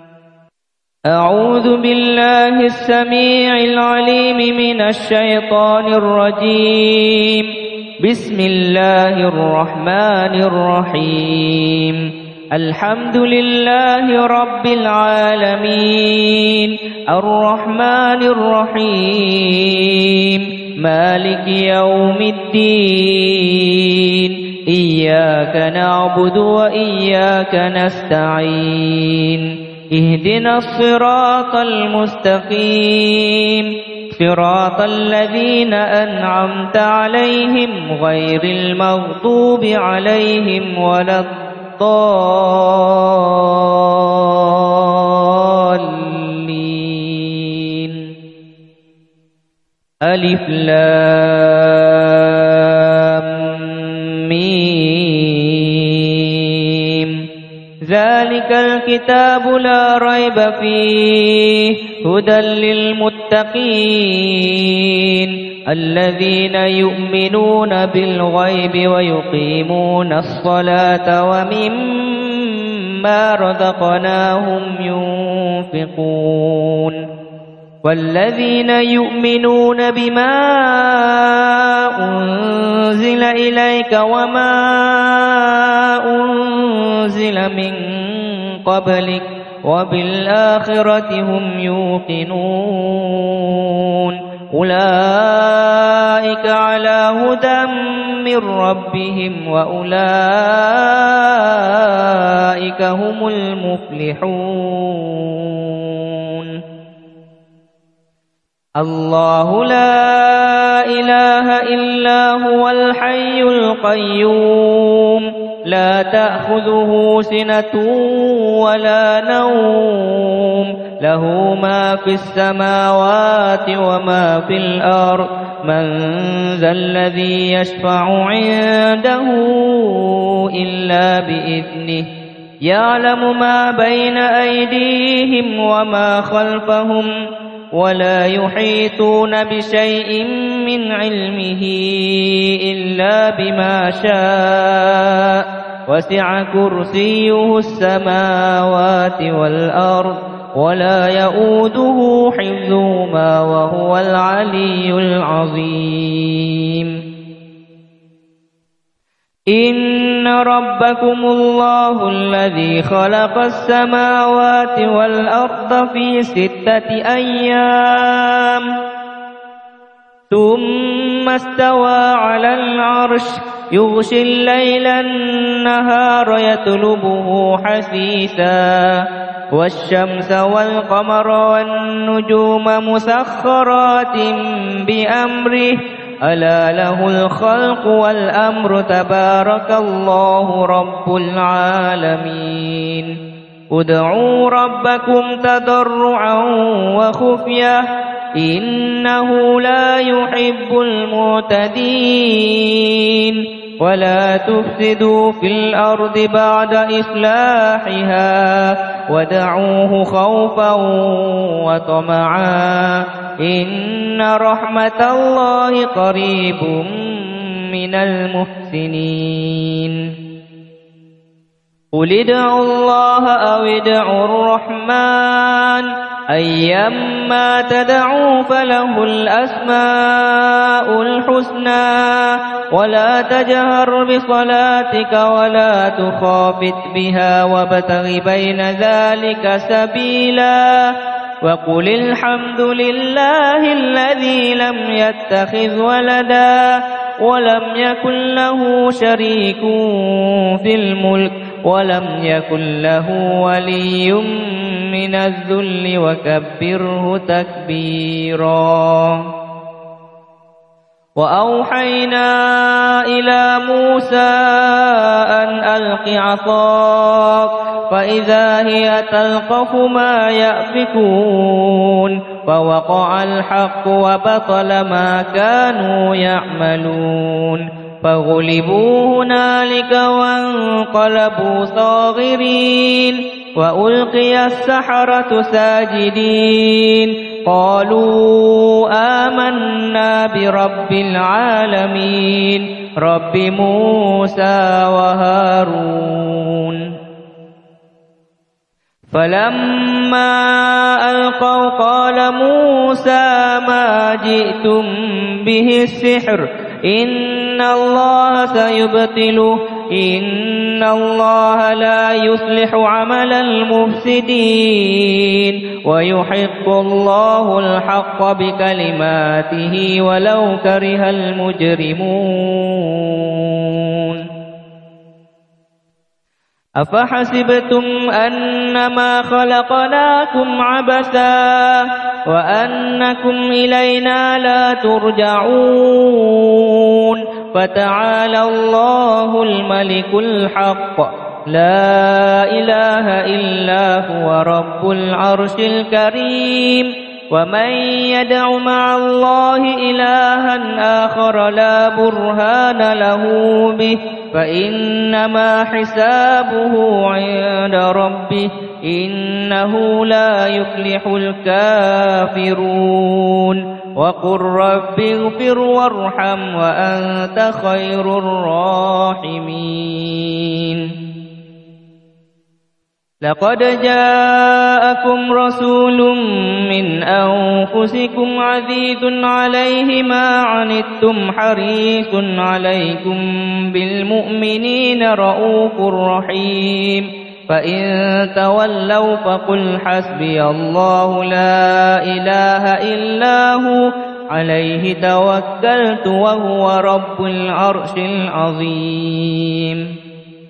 أعوذ بالله السميع العليم من الشيطان الرجيم. بسم الله الرحمن الرحيم. الحمد لله رب العالمين الرحمن الرحيم مالك يوم الدين. إياك نعبد وإياك نستعين. اهدنا الصراط المستقيم صراط الذين أنعمت عليهم غير المغضوب عليهم ولا الضالين. ألف لام ميم. ذلك الكتاب لا ريب فيه هدى للمتقين الذين يؤمنون بالغيب ويقيمون الصلاة ومما رزقناهم ينفقون والذين يؤمنون بما أنزل إليك وما أنزل من قبلك وبالآخرة هم يوقنون أولئك على هدى من ربهم وأولئك هم المفلحون. الله لا إله إلا هو الحي القيوم لا تأخذه سنة ولا نوم له ما في السماوات وما في الأرض من ذا الذي يشفع عنده إلا بإذنه يعلم ما بين أيديهم وما خلفهم ولا يحيطون بشيء من علمه إلا بما شاء وسع كرسيه السماوات والأرض ولا يؤوده حفظهما وهو العلي العظيم. إن ربكم الله الذي خلق السماوات والأرض في ستة أيام ثم استوى على العرش يغشي الليل النهار يطلبه حثيثا والشمس والقمر والنجوم مسخرات بأمره ألا له الخلق والأمر تبارك الله رب العالمين. ادعوا ربكم تضرعا وخفية إنه لا يحب المعتدين ولا تفسدوا في الأرض بعد إصلاحها ودعوه خوفا وطمعا إن رحمة الله قريب من المحسنين. قل ادعوا الله أو ادعوا الرحمن أيما تدعوا فله الأسماء الحسنى ولا تجهر بصلاتك ولا تخافت بها وابتغ بين ذلك سبيلا وقل الحمد لله الذي لم يتخذ ولدا ولم يكن له شريك في الملك ولم يكن له ولي من الذل وكبره تكبيرا. وأوحينا إلى موسى أن ألق عصاك فإذا هي تلقف ما يأفكون فوقع الحق وبطل ما كانوا يعملون فغلبوا هنالك وانقلبوا صاغرين وألقي السحرة ساجدين قالوا آمنا برب العالمين رب موسى وهارون. فلما ألقوا قال موسى ما جئتم به السحر إن الله سيبطله إن الله لا يصلح عمل المفسدين ويحق الله الحق بكلماته ولو كره المجرمون. أفحسبتم أنما خلقناكم عبثا وأنكم إلينا لا ترجعون فتعالى الله الملك الحق لا إله إلا هو رب العرش الكريم. ومن يدع مع الله إلها آخر لا برهان له به فإنما حسابه عند ربه إنه لا يفلح الكافرون. وقل رب اغفر وارحم وأنت خير الراحمين. لقد جاءكم رسول من أنفسكم عزيز عليه ما عنتم حريص عليكم بالمؤمنين رؤوف رحيم. فإن تولوا فقل حسبي الله لا إله إلا هو عليه توكلت وهو رب العرش العظيم.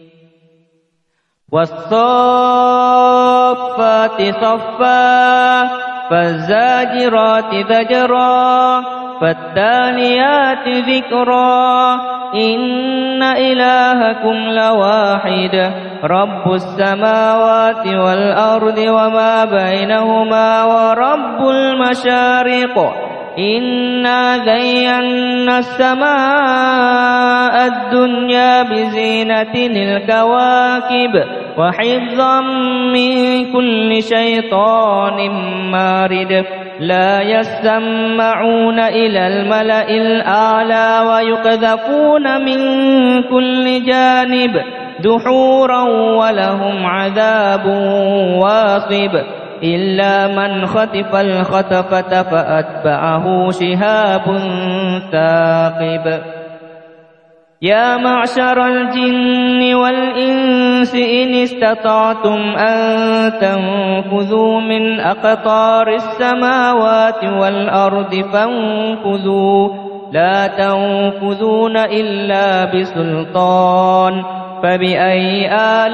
والصافات صفا فالزاجرات زجرا فالتاليات ذكرا إن إلهكم لواحد رب السماوات والأرض وما بينهما ورب المشارق. إنا زينا السماء الدنيا بزينة الكواكب وحفظا من كل شيطان مارد. لا يسمعون إلى الملأ الأعلى ويقذفون من كل جانب دحورا ولهم عذاب واصب إلا من خطف الخطفة فأتبعه شهاب ثاقب. يا معشر الجن والإنس إن استطعتم أن تنفذوا من أقطار السماوات والأرض فانفذوا لا تنفذون إلا بسلطان. فبأي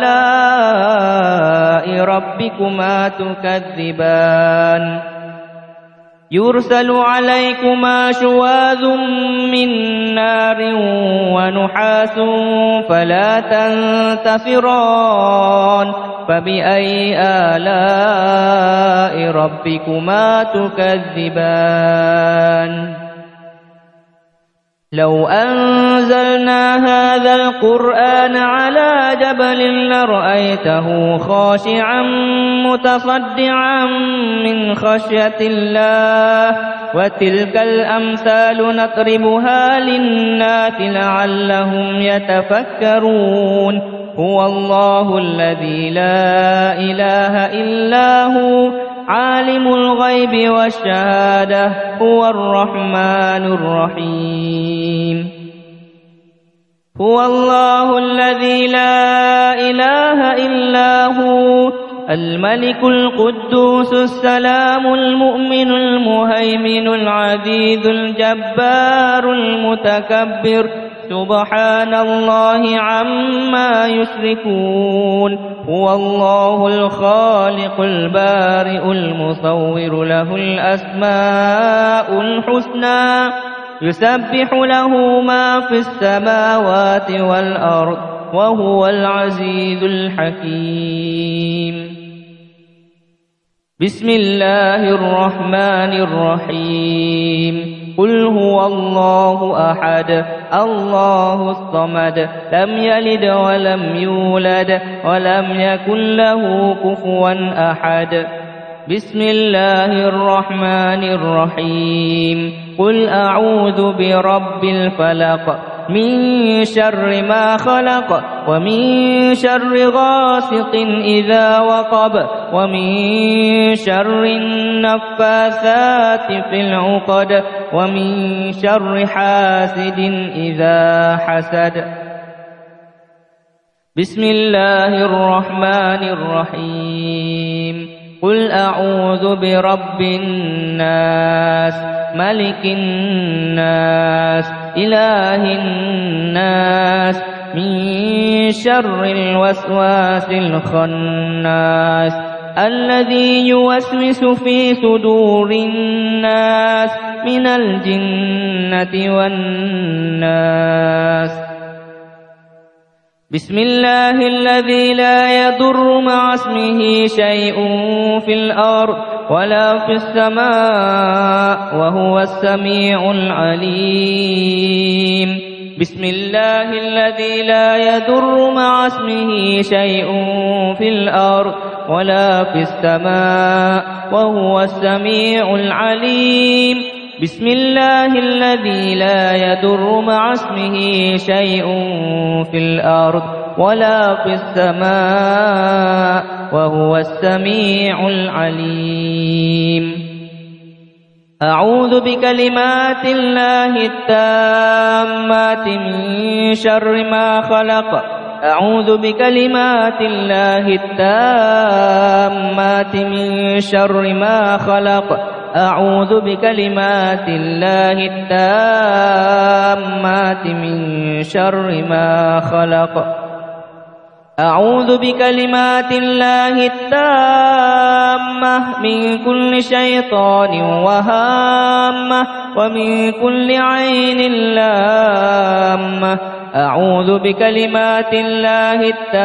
آلاء ربكما تكذبان. يرسل عليكما شواذ من نار ونحاس فلا تنتصران. فبأي آلاء ربكما تكذبان. لو أنزلنا هذا القرآن على جبل لرأيته خاشعا متصدعا من خشية الله. وتلك الأمثال نضربها للناس لعلهم يتفكرون. هو الله الذي لا إله إلا هو عالم الغيب والشهادة هو الرحمن الرحيم. هو الله الذي لا إله إلا هو الملك القدوس السلام المؤمن المهيمن العزيز الجبار المتكبر سبحان الله عما يشركون هو الله الخالق البارئ المصور له الأسماء الحسنى يسبح له ما في السماوات والأرض وهو العزيز الحكيم بسم الله الرحمن الرحيم قل هو الله أحد الله الصمد لم يلد ولم يولد ولم يكن له كفوا أحد بسم الله الرحمن الرحيم قل أعوذ برب الفلق من شر ما خلق ومن شر غاسق إذا وقب ومن شر النفاثات في العقد ومن شر حاسد إذا حسد بسم الله الرحمن الرحيم قل أعوذ برب الناس ملك الناس إله الناس من شر الوسواس الخناس الذي يوسوس في صدور الناس من الجنة والناس بسم الله الذي لا يضر مع اسمه شيء في الأرض ولا في السماء وهو السميع العليم بسم الله الذي لا يضر مع اسمه شيء في الأرض ولا في السماء وهو السميع العليم بسم الله الذي لا يضر مع اسمه شيء في الأرض ولا في السماء وهو السميع العليم أعوذ بكلمات الله التامات من شر ما خلق أعوذ بكلمات الله التامات من شر ما خلق أعوذ بكلمات الله التامات من شر ما خلق أعوذ بكلمات الله التامة من كل شيطان وهامة ومن كل عين لامة أعوذ بكلمات الله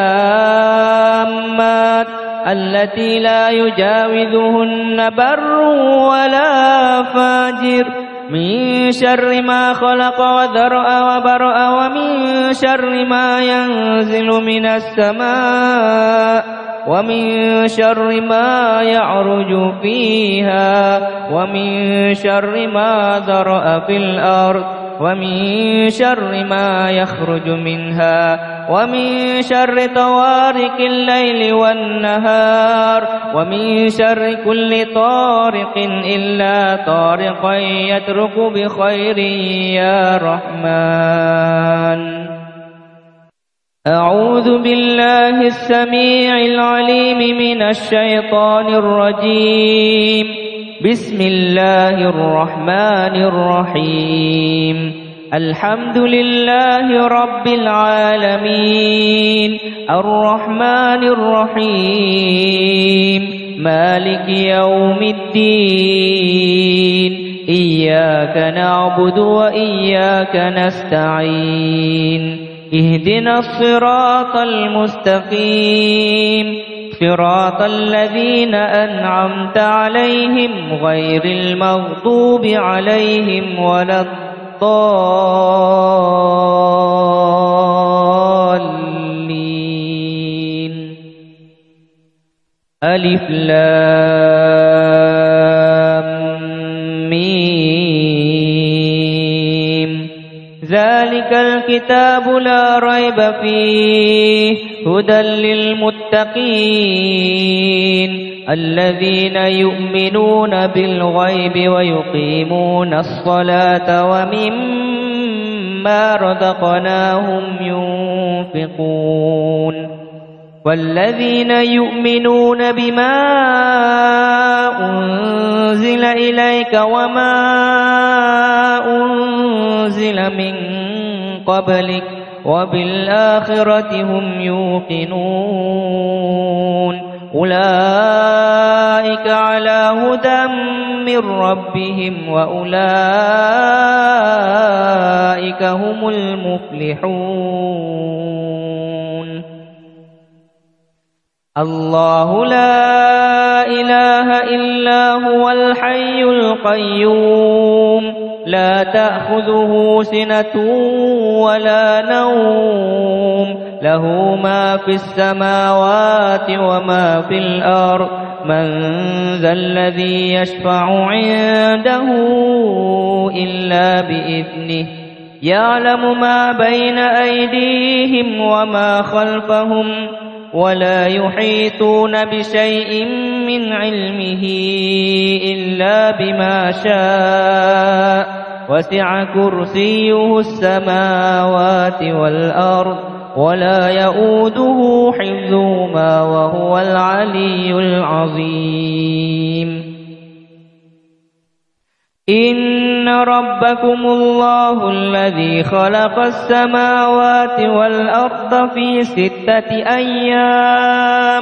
التامات التي لا يجاوزهن بر ولا فاجر من شر ما خلق وذرأ وبرأ ومن شر ما ينزل من السماء ومن شر ما يعرج فيها ومن شر ما ذرأ في الأرض ومن شر ما يخرج منها ومن شر طوارق الليل والنهار ومن شر كل طارق إلا طارقا يترك بخير يا رحمن أعوذ بالله السميع العليم من الشيطان الرجيم بسم الله الرحمن الرحيم الحمد لله رب العالمين الرحمن الرحيم مالك يوم الدين إياك نعبد وإياك نستعين اهدنا الصراط المستقيم صراط الذين أنعمت عليهم غير المغضوب عليهم ولا الضالين ألف لام ميم ذلك الكتاب لا ريب فيه هدى للمتقين الذين يؤمنون بالغيب ويقيمون الصلاة ومما رزقناهم ينفقون والذين يؤمنون بما أنزل إليك وما أنزل من قبلك وبالآخرة هم يوقنون أولئك على هدى من ربهم وأولئك هم المفلحون الله لا إله إلا هو الحي القيوم لا تأخذه سنة ولا نوم له ما في السماوات وما في الأرض من ذا الذي يشفع عنده إلا بإذنه يعلم ما بين أيديهم وما خلفهم ولا يحيطون بشيء من علمه إلا بما شاء وسع كرسيه السماوات والأرض ولا يؤوده حفظهما وهو العلي العظيم إن ربكم الله الذي خلق السماوات والأرض في ستة أيام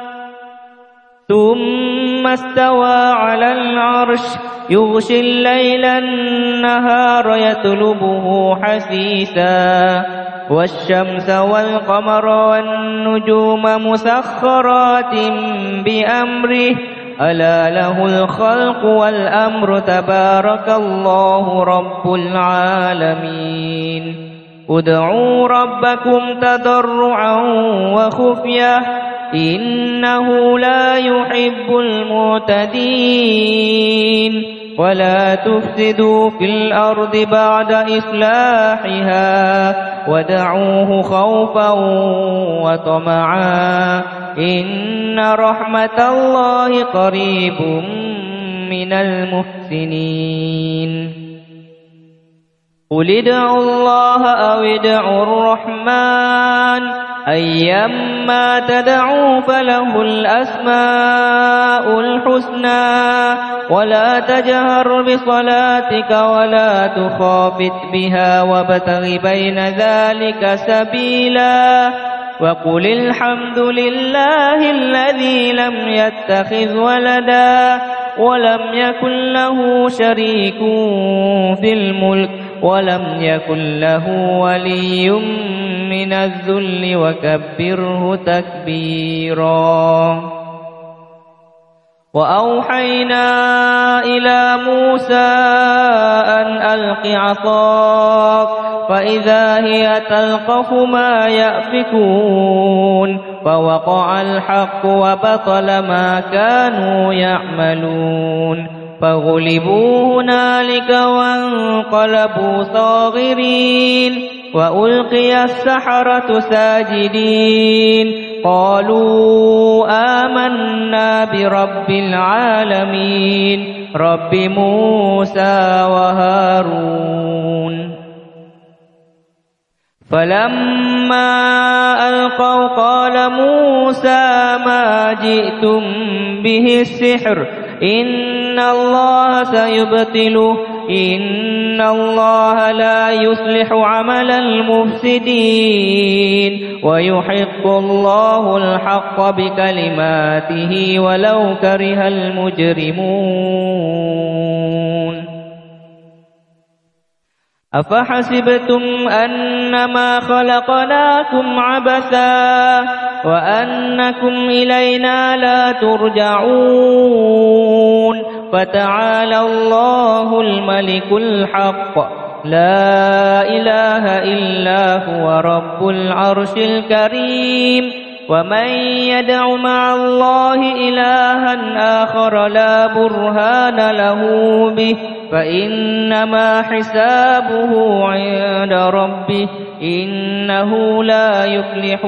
ثم استوى على العرش يغشي الليل النهار يطلبه حثيثا والشمس والقمر والنجوم مسخرات بأمره ألا له الخلق والأمر تبارك الله رب العالمين ادعوا ربكم تضرعا وخفية إنه لا يحب المعتدين ولا تفسدوا في الأرض بعد إصلاحها ودعوه خوفا وطمعا إن رحمة الله قريب من المحسنين قل ادعوا الله أو ادعوا الرحمن أيما تدعوا فله الأسماء الحسنى ولا تجهر بصلاتك ولا تخافت بها وابتغ بين ذلك سبيلا وقل الحمد لله الذي لم يتخذ ولدا ولم يكن له شريك في الملك ولم يكن له ولي من الذل وكبره تكبيرا وأوحينا إلى موسى أن ألق عصاك فإذا هي تلقف ما يأفكون فوقع الحق وبطل ما كانوا يعملون فغلبوا هنالك وانقلبوا صاغرين وألقي السحرة ساجدين قالوا آمنا برب العالمين رب موسى وهارون فلما ألقوا قال موسى ما جئتم به السحر إن الله سيبطله إن الله لا يصلح عمل المفسدين ويحق الله الحق بكلماته ولو كره المجرمون أفحسبتم أنما خلقناكم عبثا وأنكم إلينا لا ترجعون فتعالى الله الملك الحق لا إله إلا هو رب العرش الكريم ومن يدع مع الله إلها آخر لا برهان له به فإنما حسابه عند ربه إنه لا يفلح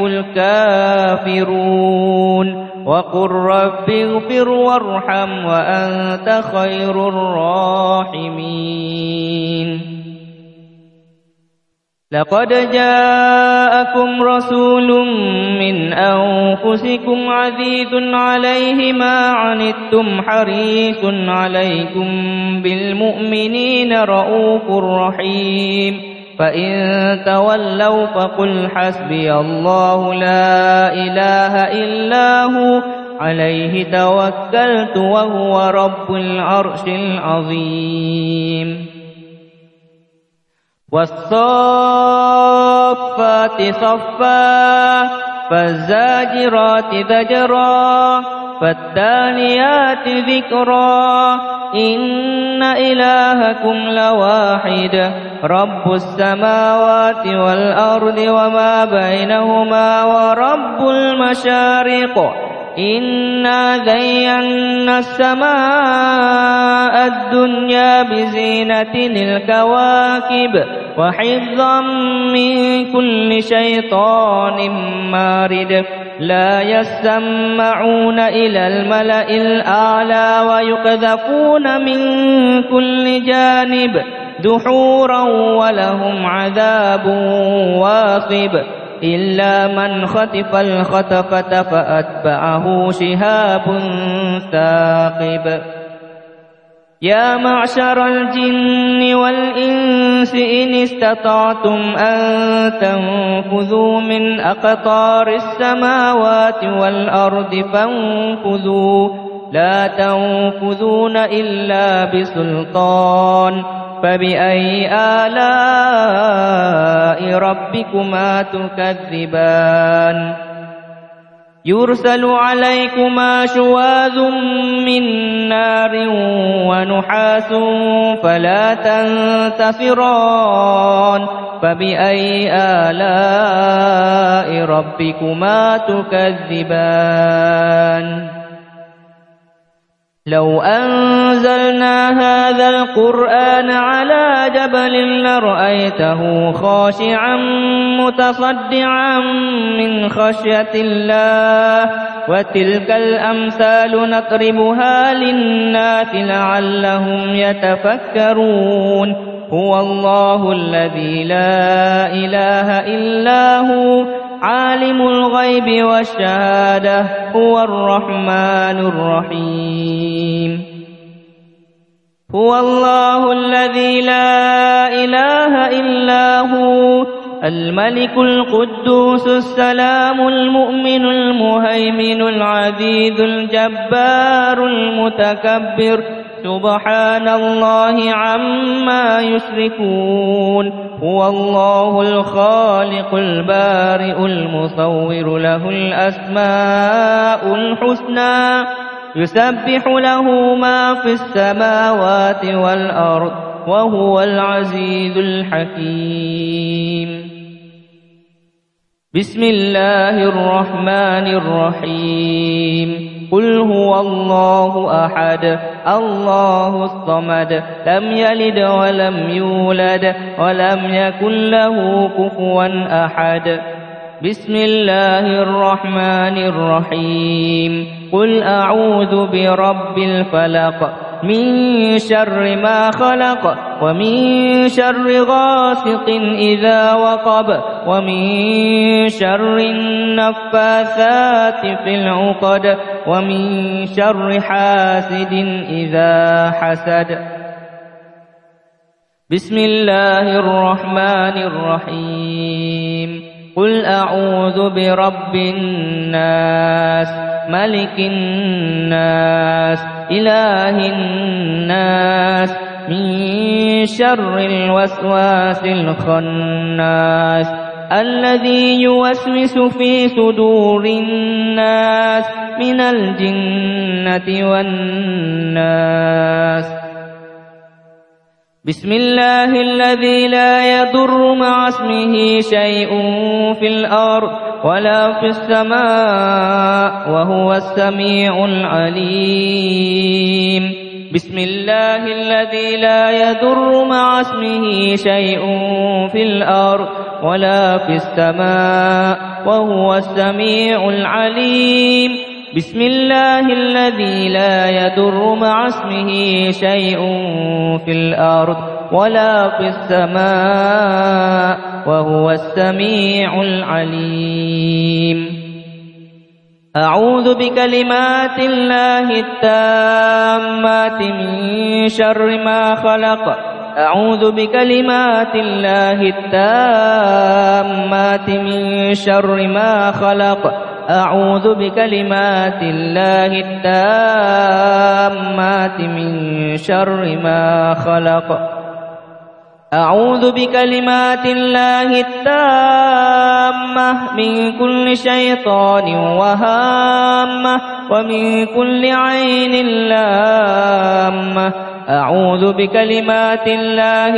الكافرون وقل رب اغفر وارحم وأنت خير الراحمين لقد جاءكم رسول من أنفسكم عزيز عليه ما عنتم حريص عليكم بالمؤمنين رؤوف رحيم فإن تولوا فقل حسبي الله لا إله إلا هو عليه توكلت وهو رب العرش العظيم والصافات صفا فالزاجرات زجرا فالتاليات ذكرا إن إلهكم لواحد رب السماوات والأرض وما بينهما ورب المشارق إنا زينا السماء الدنيا بزينة الكواكب وحفظا من كل شيطان مارد لا يسمعون إلى الملأ الأعلى ويقذفون من كل جانب دحورا ولهم عذاب واصب إلا من خطف الخطفة فأتبعه شهاب ثاقب يا معشر الجن والإنس إن استطعتم أن تنفذوا من أقطار السماوات والأرض فانفذوا لا تنفذون إلا بسلطان فبأي آلاء ربكما تكذبان يرسل عليكما شواذ من نار ونحاس فلا تنتصران فبأي آلاء ربكما تكذبان لو أنزلنا هذا القرآن على جبل لرأيته خاشعا متصدعا من خشية الله وتلك الأمثال نضربها للناس لعلهم يتفكرون هو الله الذي لا إله إلا هو عالم الغيب والشهادة هو الرحمن الرحيم هو الله الذي لا إله إلا هو الملك القدوس السلام المؤمن المهيمن العزيز الجبار المتكبر سبحان الله عما يشركون هو الله الخالق البارئ المصور له الأسماء الحسنى يسبح له ما في السماوات والأرض وهو العزيز الحكيم بسم الله الرحمن الرحيم قل هو الله أحد الله الصمد لم يلد ولم يولد ولم يكن له كفوا أحد بسم الله الرحمن الرحيم قل أعوذ برب الفلق من شر ما خلق ومن شر غاسق إذا وقب ومن شر النفاثات في العقد ومن شر حاسد إذا حسد بسم الله الرحمن الرحيم قل أعوذ برب الناس ملك الناس إله الناس من شر الوسواس الخناس الذي يوسوس في صدور الناس من الجنة والناس بسم الله الذي لا يضر مع اسمه شيء في الأرض ولا في السماء وهو السميع العليم بسم الله الذي لا يضر مع اسمه شيء في الأرض ولا في السماء وهو السميع العليم بسم الله الذي لا يضر مع اسمه شيء في الأرض ولا في السماء وهو السميع العليم أعوذ بكلمات الله التامات من شر ما خلق أعوذ بكلمات الله التامات من شر ما خلق أعوذ بكلمات الله التامات من شر ما خلق أعوذ بكلمات الله التامة من كل شيطان وهامة ومن كل عين لامة أعوذ بكلمات الله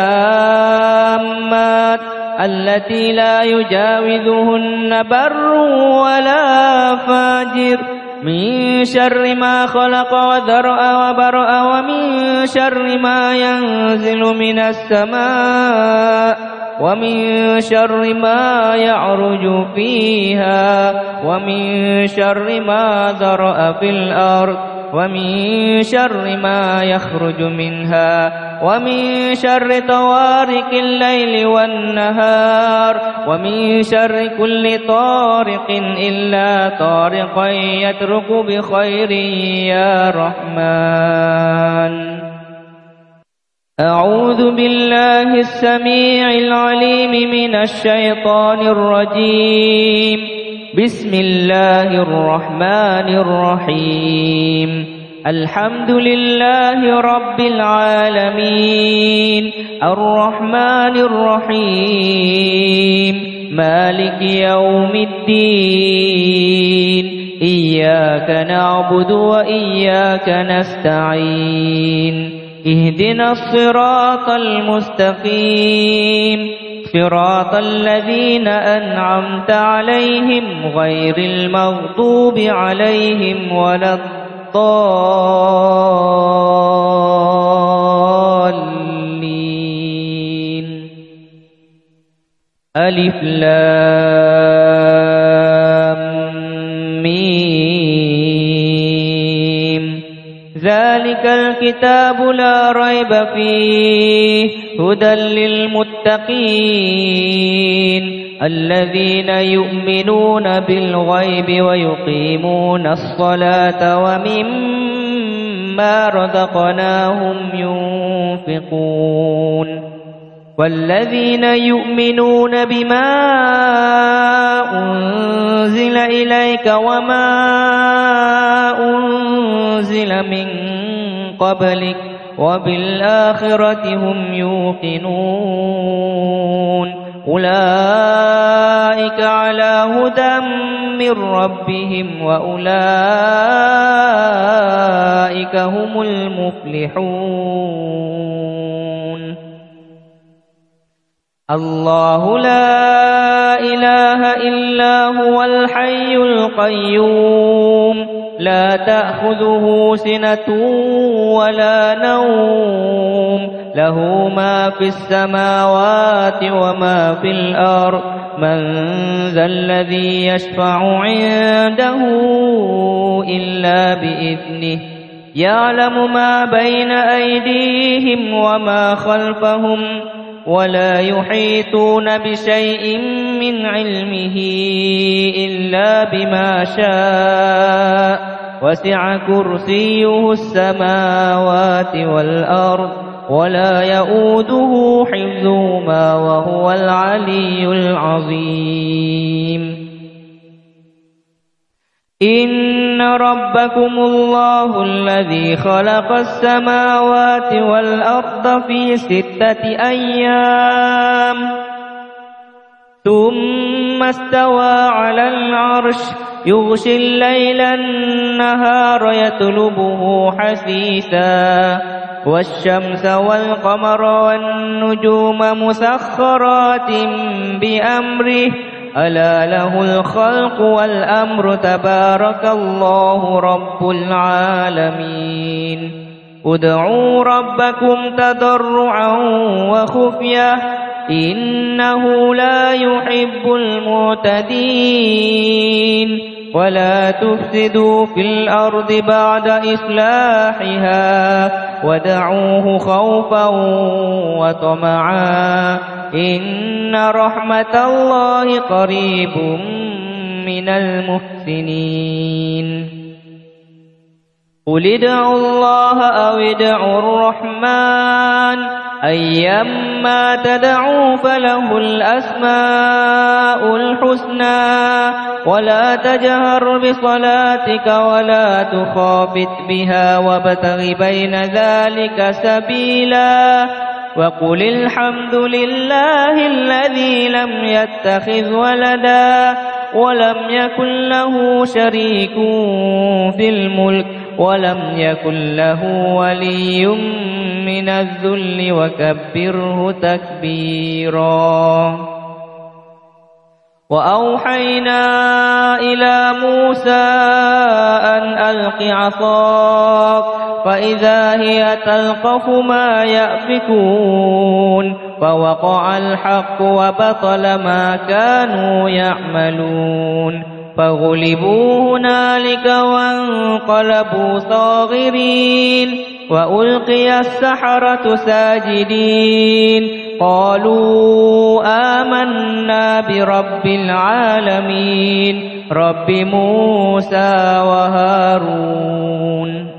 التامات التي لا يجاوزهن بر ولا فاجر من شر ما خلق وذرأ وبرأ ومن شر ما ينزل من السماء ومن شر ما يعرج فيها ومن شر ما ذرأ في الأرض ومن شر ما يخرج منها ومن شر طوارق الليل والنهار ومن شر كل طارق إلا طارقا يترك بخير يا رحمن أعوذ بالله السميع العليم من الشيطان الرجيم بسم الله الرحمن الرحيم الحمد لله رب العالمين الرحمن الرحيم مالك يوم الدين إياك نعبد وإياك نستعين اهدنا الصراط المستقيم صراط الذين أنعمت عليهم غير المغضوب عليهم ولا الضالين ألف لام ميم ذلك الكتاب لا ريب فيه هدى للمتقين الذين يؤمنون بالغيب ويقيمون الصلاة ومما رزقناهم ينفقون والذين يؤمنون بما أنزل إليك وما أنزل من قبلك وبالآخرة هم يوقنون أولئك على هدى من ربهم وأولئك هم المفلحون الله لا إله إلا هو الحي القيوم لا تأخذه سنة ولا نوم له ما في السماوات وما في الأرض من ذا الذي يشفع عنده إلا بإذنه يعلم ما بين أيديهم وما خلفهم ولا يحيطون بشيء من علمه إلا بما شاء وسع كرسيه السماوات والأرض ولا يؤوده حفظهما وهو العلي العظيم إن ربكم الله الذي خلق السماوات والأرض في ستة أيام ثم استوى على العرش يغشي الليل النهار يطلبه حثيثا والشمس والقمر والنجوم مسخرات بأمره ألا له الخلق والأمر تبارك الله رب العالمين ادعوا ربكم تضرعا وخفية إنه لا يحب المعتدين ولا تفسدوا في الأرض بعد إصلاحها ودعوه خوفا وطمعا إن رحمة الله قريب من المحسنين قل ادعوا الله أو ادعوا الرحمن أيما تدعوا فله الأسماء الحسنى ولا تجهر بصلاتك ولا تخافت بها وابتغ بين ذلك سبيلا وقل الحمد لله الذي لم يتخذ ولدا ولم يكن له شريك في الملك ولم يكن له ولي من الذل وكبره تكبيرا وأوحينا إلى موسى أن ألق عصاك فإذا هي تلقف ما يأفكون فوقع الحق وبطل ما كانوا يعملون فغلبوا هنالك وانقلبوا صاغرين وألقي السحرة ساجدين قالوا آمنا برب العالمين رب موسى وهارون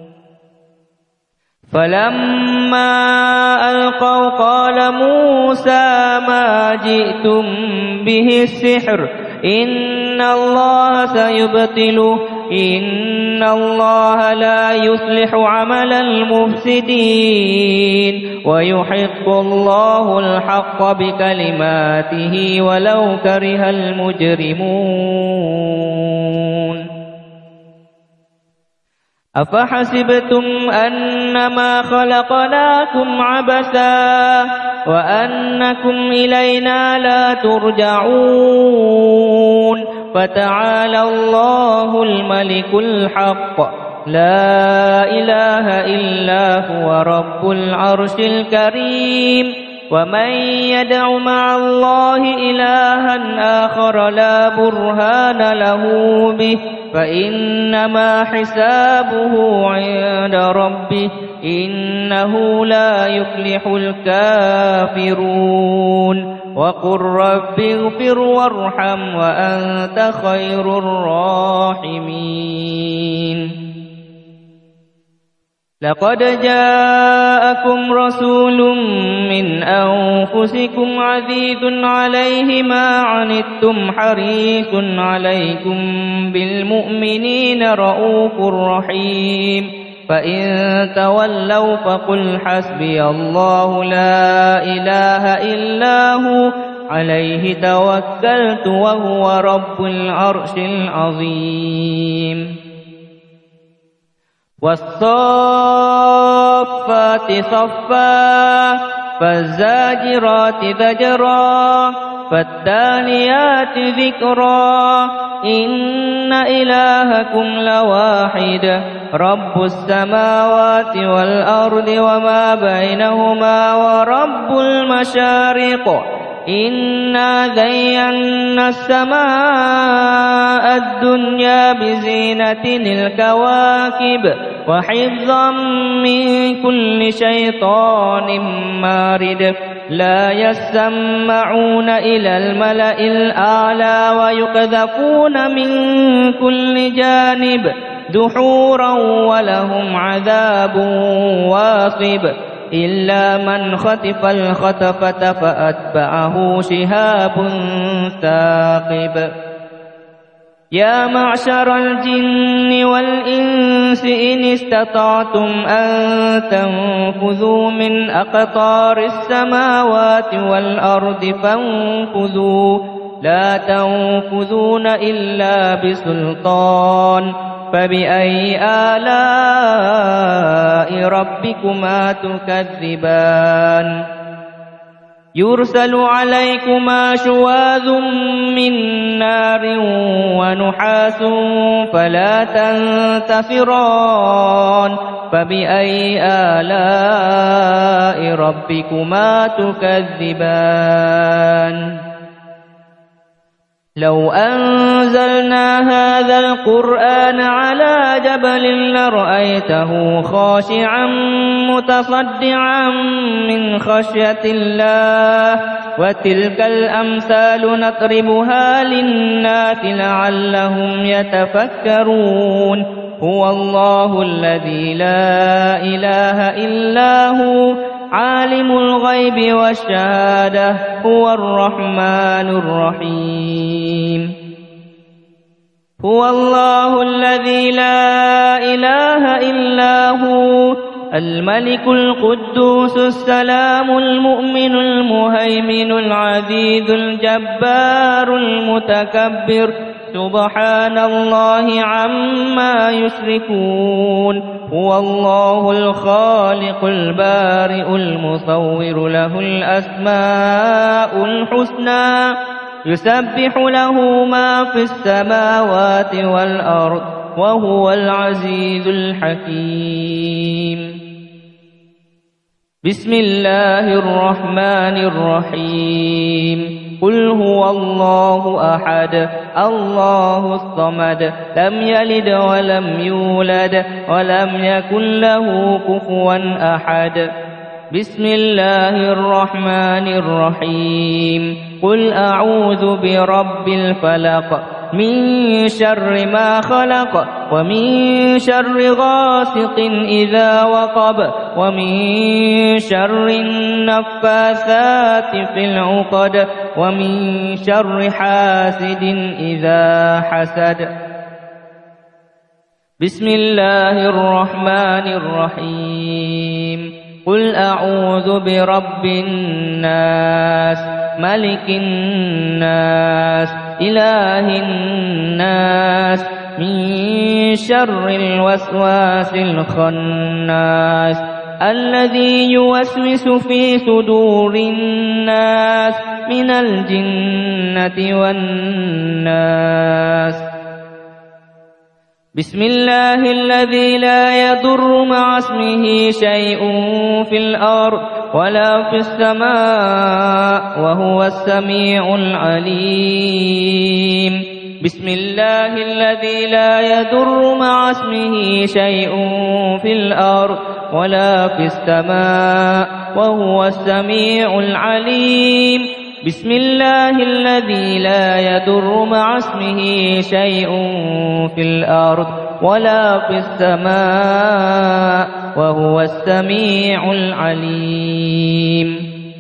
فلما ألقوا قال موسى ما جئتم به السحر إن الله سيبطله إن الله لا يصلح عمل المفسدين ويحق الله الحق بكلماته ولو كره المجرمون أفحسبتم أنما خلقناكم عبثا وأنكم إلينا لا ترجعون فتعالى الله الملك الحق لا إله إلا هو رب العرش الكريم ومن يدع مع الله إلها آخر لا برهان له به فإنما حسابه عند ربه إنه لا يفلح الكافرون وقل رب اغفر وارحم وأنت خير الراحمين لقد جاءكم رسول من أنفسكم عزيز عليه ما عنتم حريص عليكم بالمؤمنين رؤوف رحيم فإن تولوا فقل حسبي الله لا إله إلا هو عليه توكلت وهو رب العرش العظيم والصافات صفا فالزاجرات زجرا فالتاليات ذكرا إن إلهكم لواحد رب السماوات والأرض وما بينهما ورب المشارق إنا زينا السماء الدنيا بزينة الكواكب وحفظا من كل شيطان مارد لا يسمعون إلى الملأ الأعلى ويقذفون من كل جانب دحورا ولهم عذاب واصب إلا من خطف الخطفة فأتبعه شهاب ثاقب يا معشر الجن والإنس إن استطعتم أن تنفذوا من أقطار السماوات والأرض فانفذوا لا تنفذون إلا بسلطان فبأي آلاء ربكما تكذبان يرسل عليكما شواذ من نار ونحاس فلا تنتصران فبأي آلاء ربكما تكذبان لو أنزلنا هذا القرآن على جبل لرأيته خاشعا متصدعا من خشية الله وتلك الأمثال نضربها للناس لعلهم يتفكرون هو الله الذي لا إله إلا هو عالم الغيب والشهادة هو الرحمن الرحيم هو الله الذي لا إله إلا هو الملك القدوس السلام المؤمن المهيمن العزيز الجبار المتكبر سبحان الله عما يشركون هو الله الخالق البارئ المصور له الأسماء الحسنى يسبح له ما في السماوات والأرض وهو العزيز الحكيم بسم الله الرحمن الرحيم قل هو الله أحد الله الصمد لم يلد ولم يولد ولم يكن له كفوا أحد بسم الله الرحمن الرحيم قل أعوذ برب الفلق من شر ما خلق ومن شر غاسق إذا وقب ومن شر النفاثات في العقد ومن شر حاسد إذا حسد بسم الله الرحمن الرحيم قل أعوذ برب الناس ملك الناس إله الناس من شر الوسواس الخناس الذي يوسوس في صدور الناس من الجنة والناس بسم الله الذي لا يضر مع اسمه شيء في الأرض ولا في السماء وهو السميع العليم بسم الله الذي لا يضر مع اسمه شيء في الأرض ولا في السماء وهو السميع العليم بسم الله الذي لا يضر مع اسمه شيء في الأرض ولا في السماء وهو السميع العليم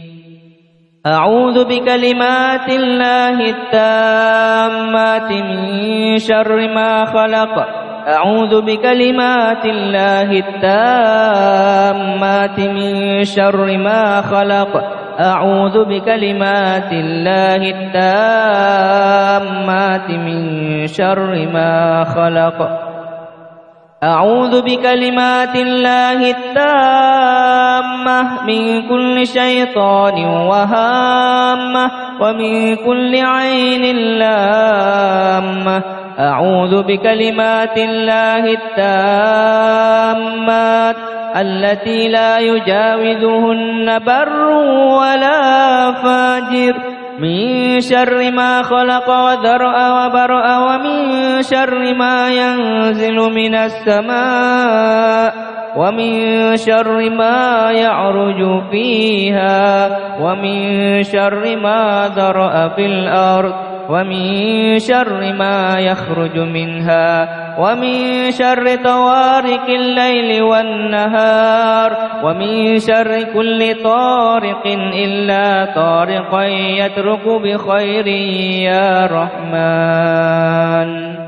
أعوذ بكلمات الله التامات من شر ما خلق أعوذ بكلمات الله التامات من شر ما خلق أعوذ بكلمات الله التامات من شر ما خلق أعوذ بكلمات الله التامة من كل شيطان وهامة ومن كل عين لامة أعوذ بكلمات الله التامات التي لا يجاوزهن بر ولا فاجر من شر ما خلق وذرأ وبرأ ومن شر ما ينزل من السماء ومن شر ما يعرج فيها ومن شر ما ذرأ في الأرض ومن شر ما يخرج منها ومن شر طوارق الليل والنهار ومن شر كل طارق إلا طارقا يطرق بخير يا رحمن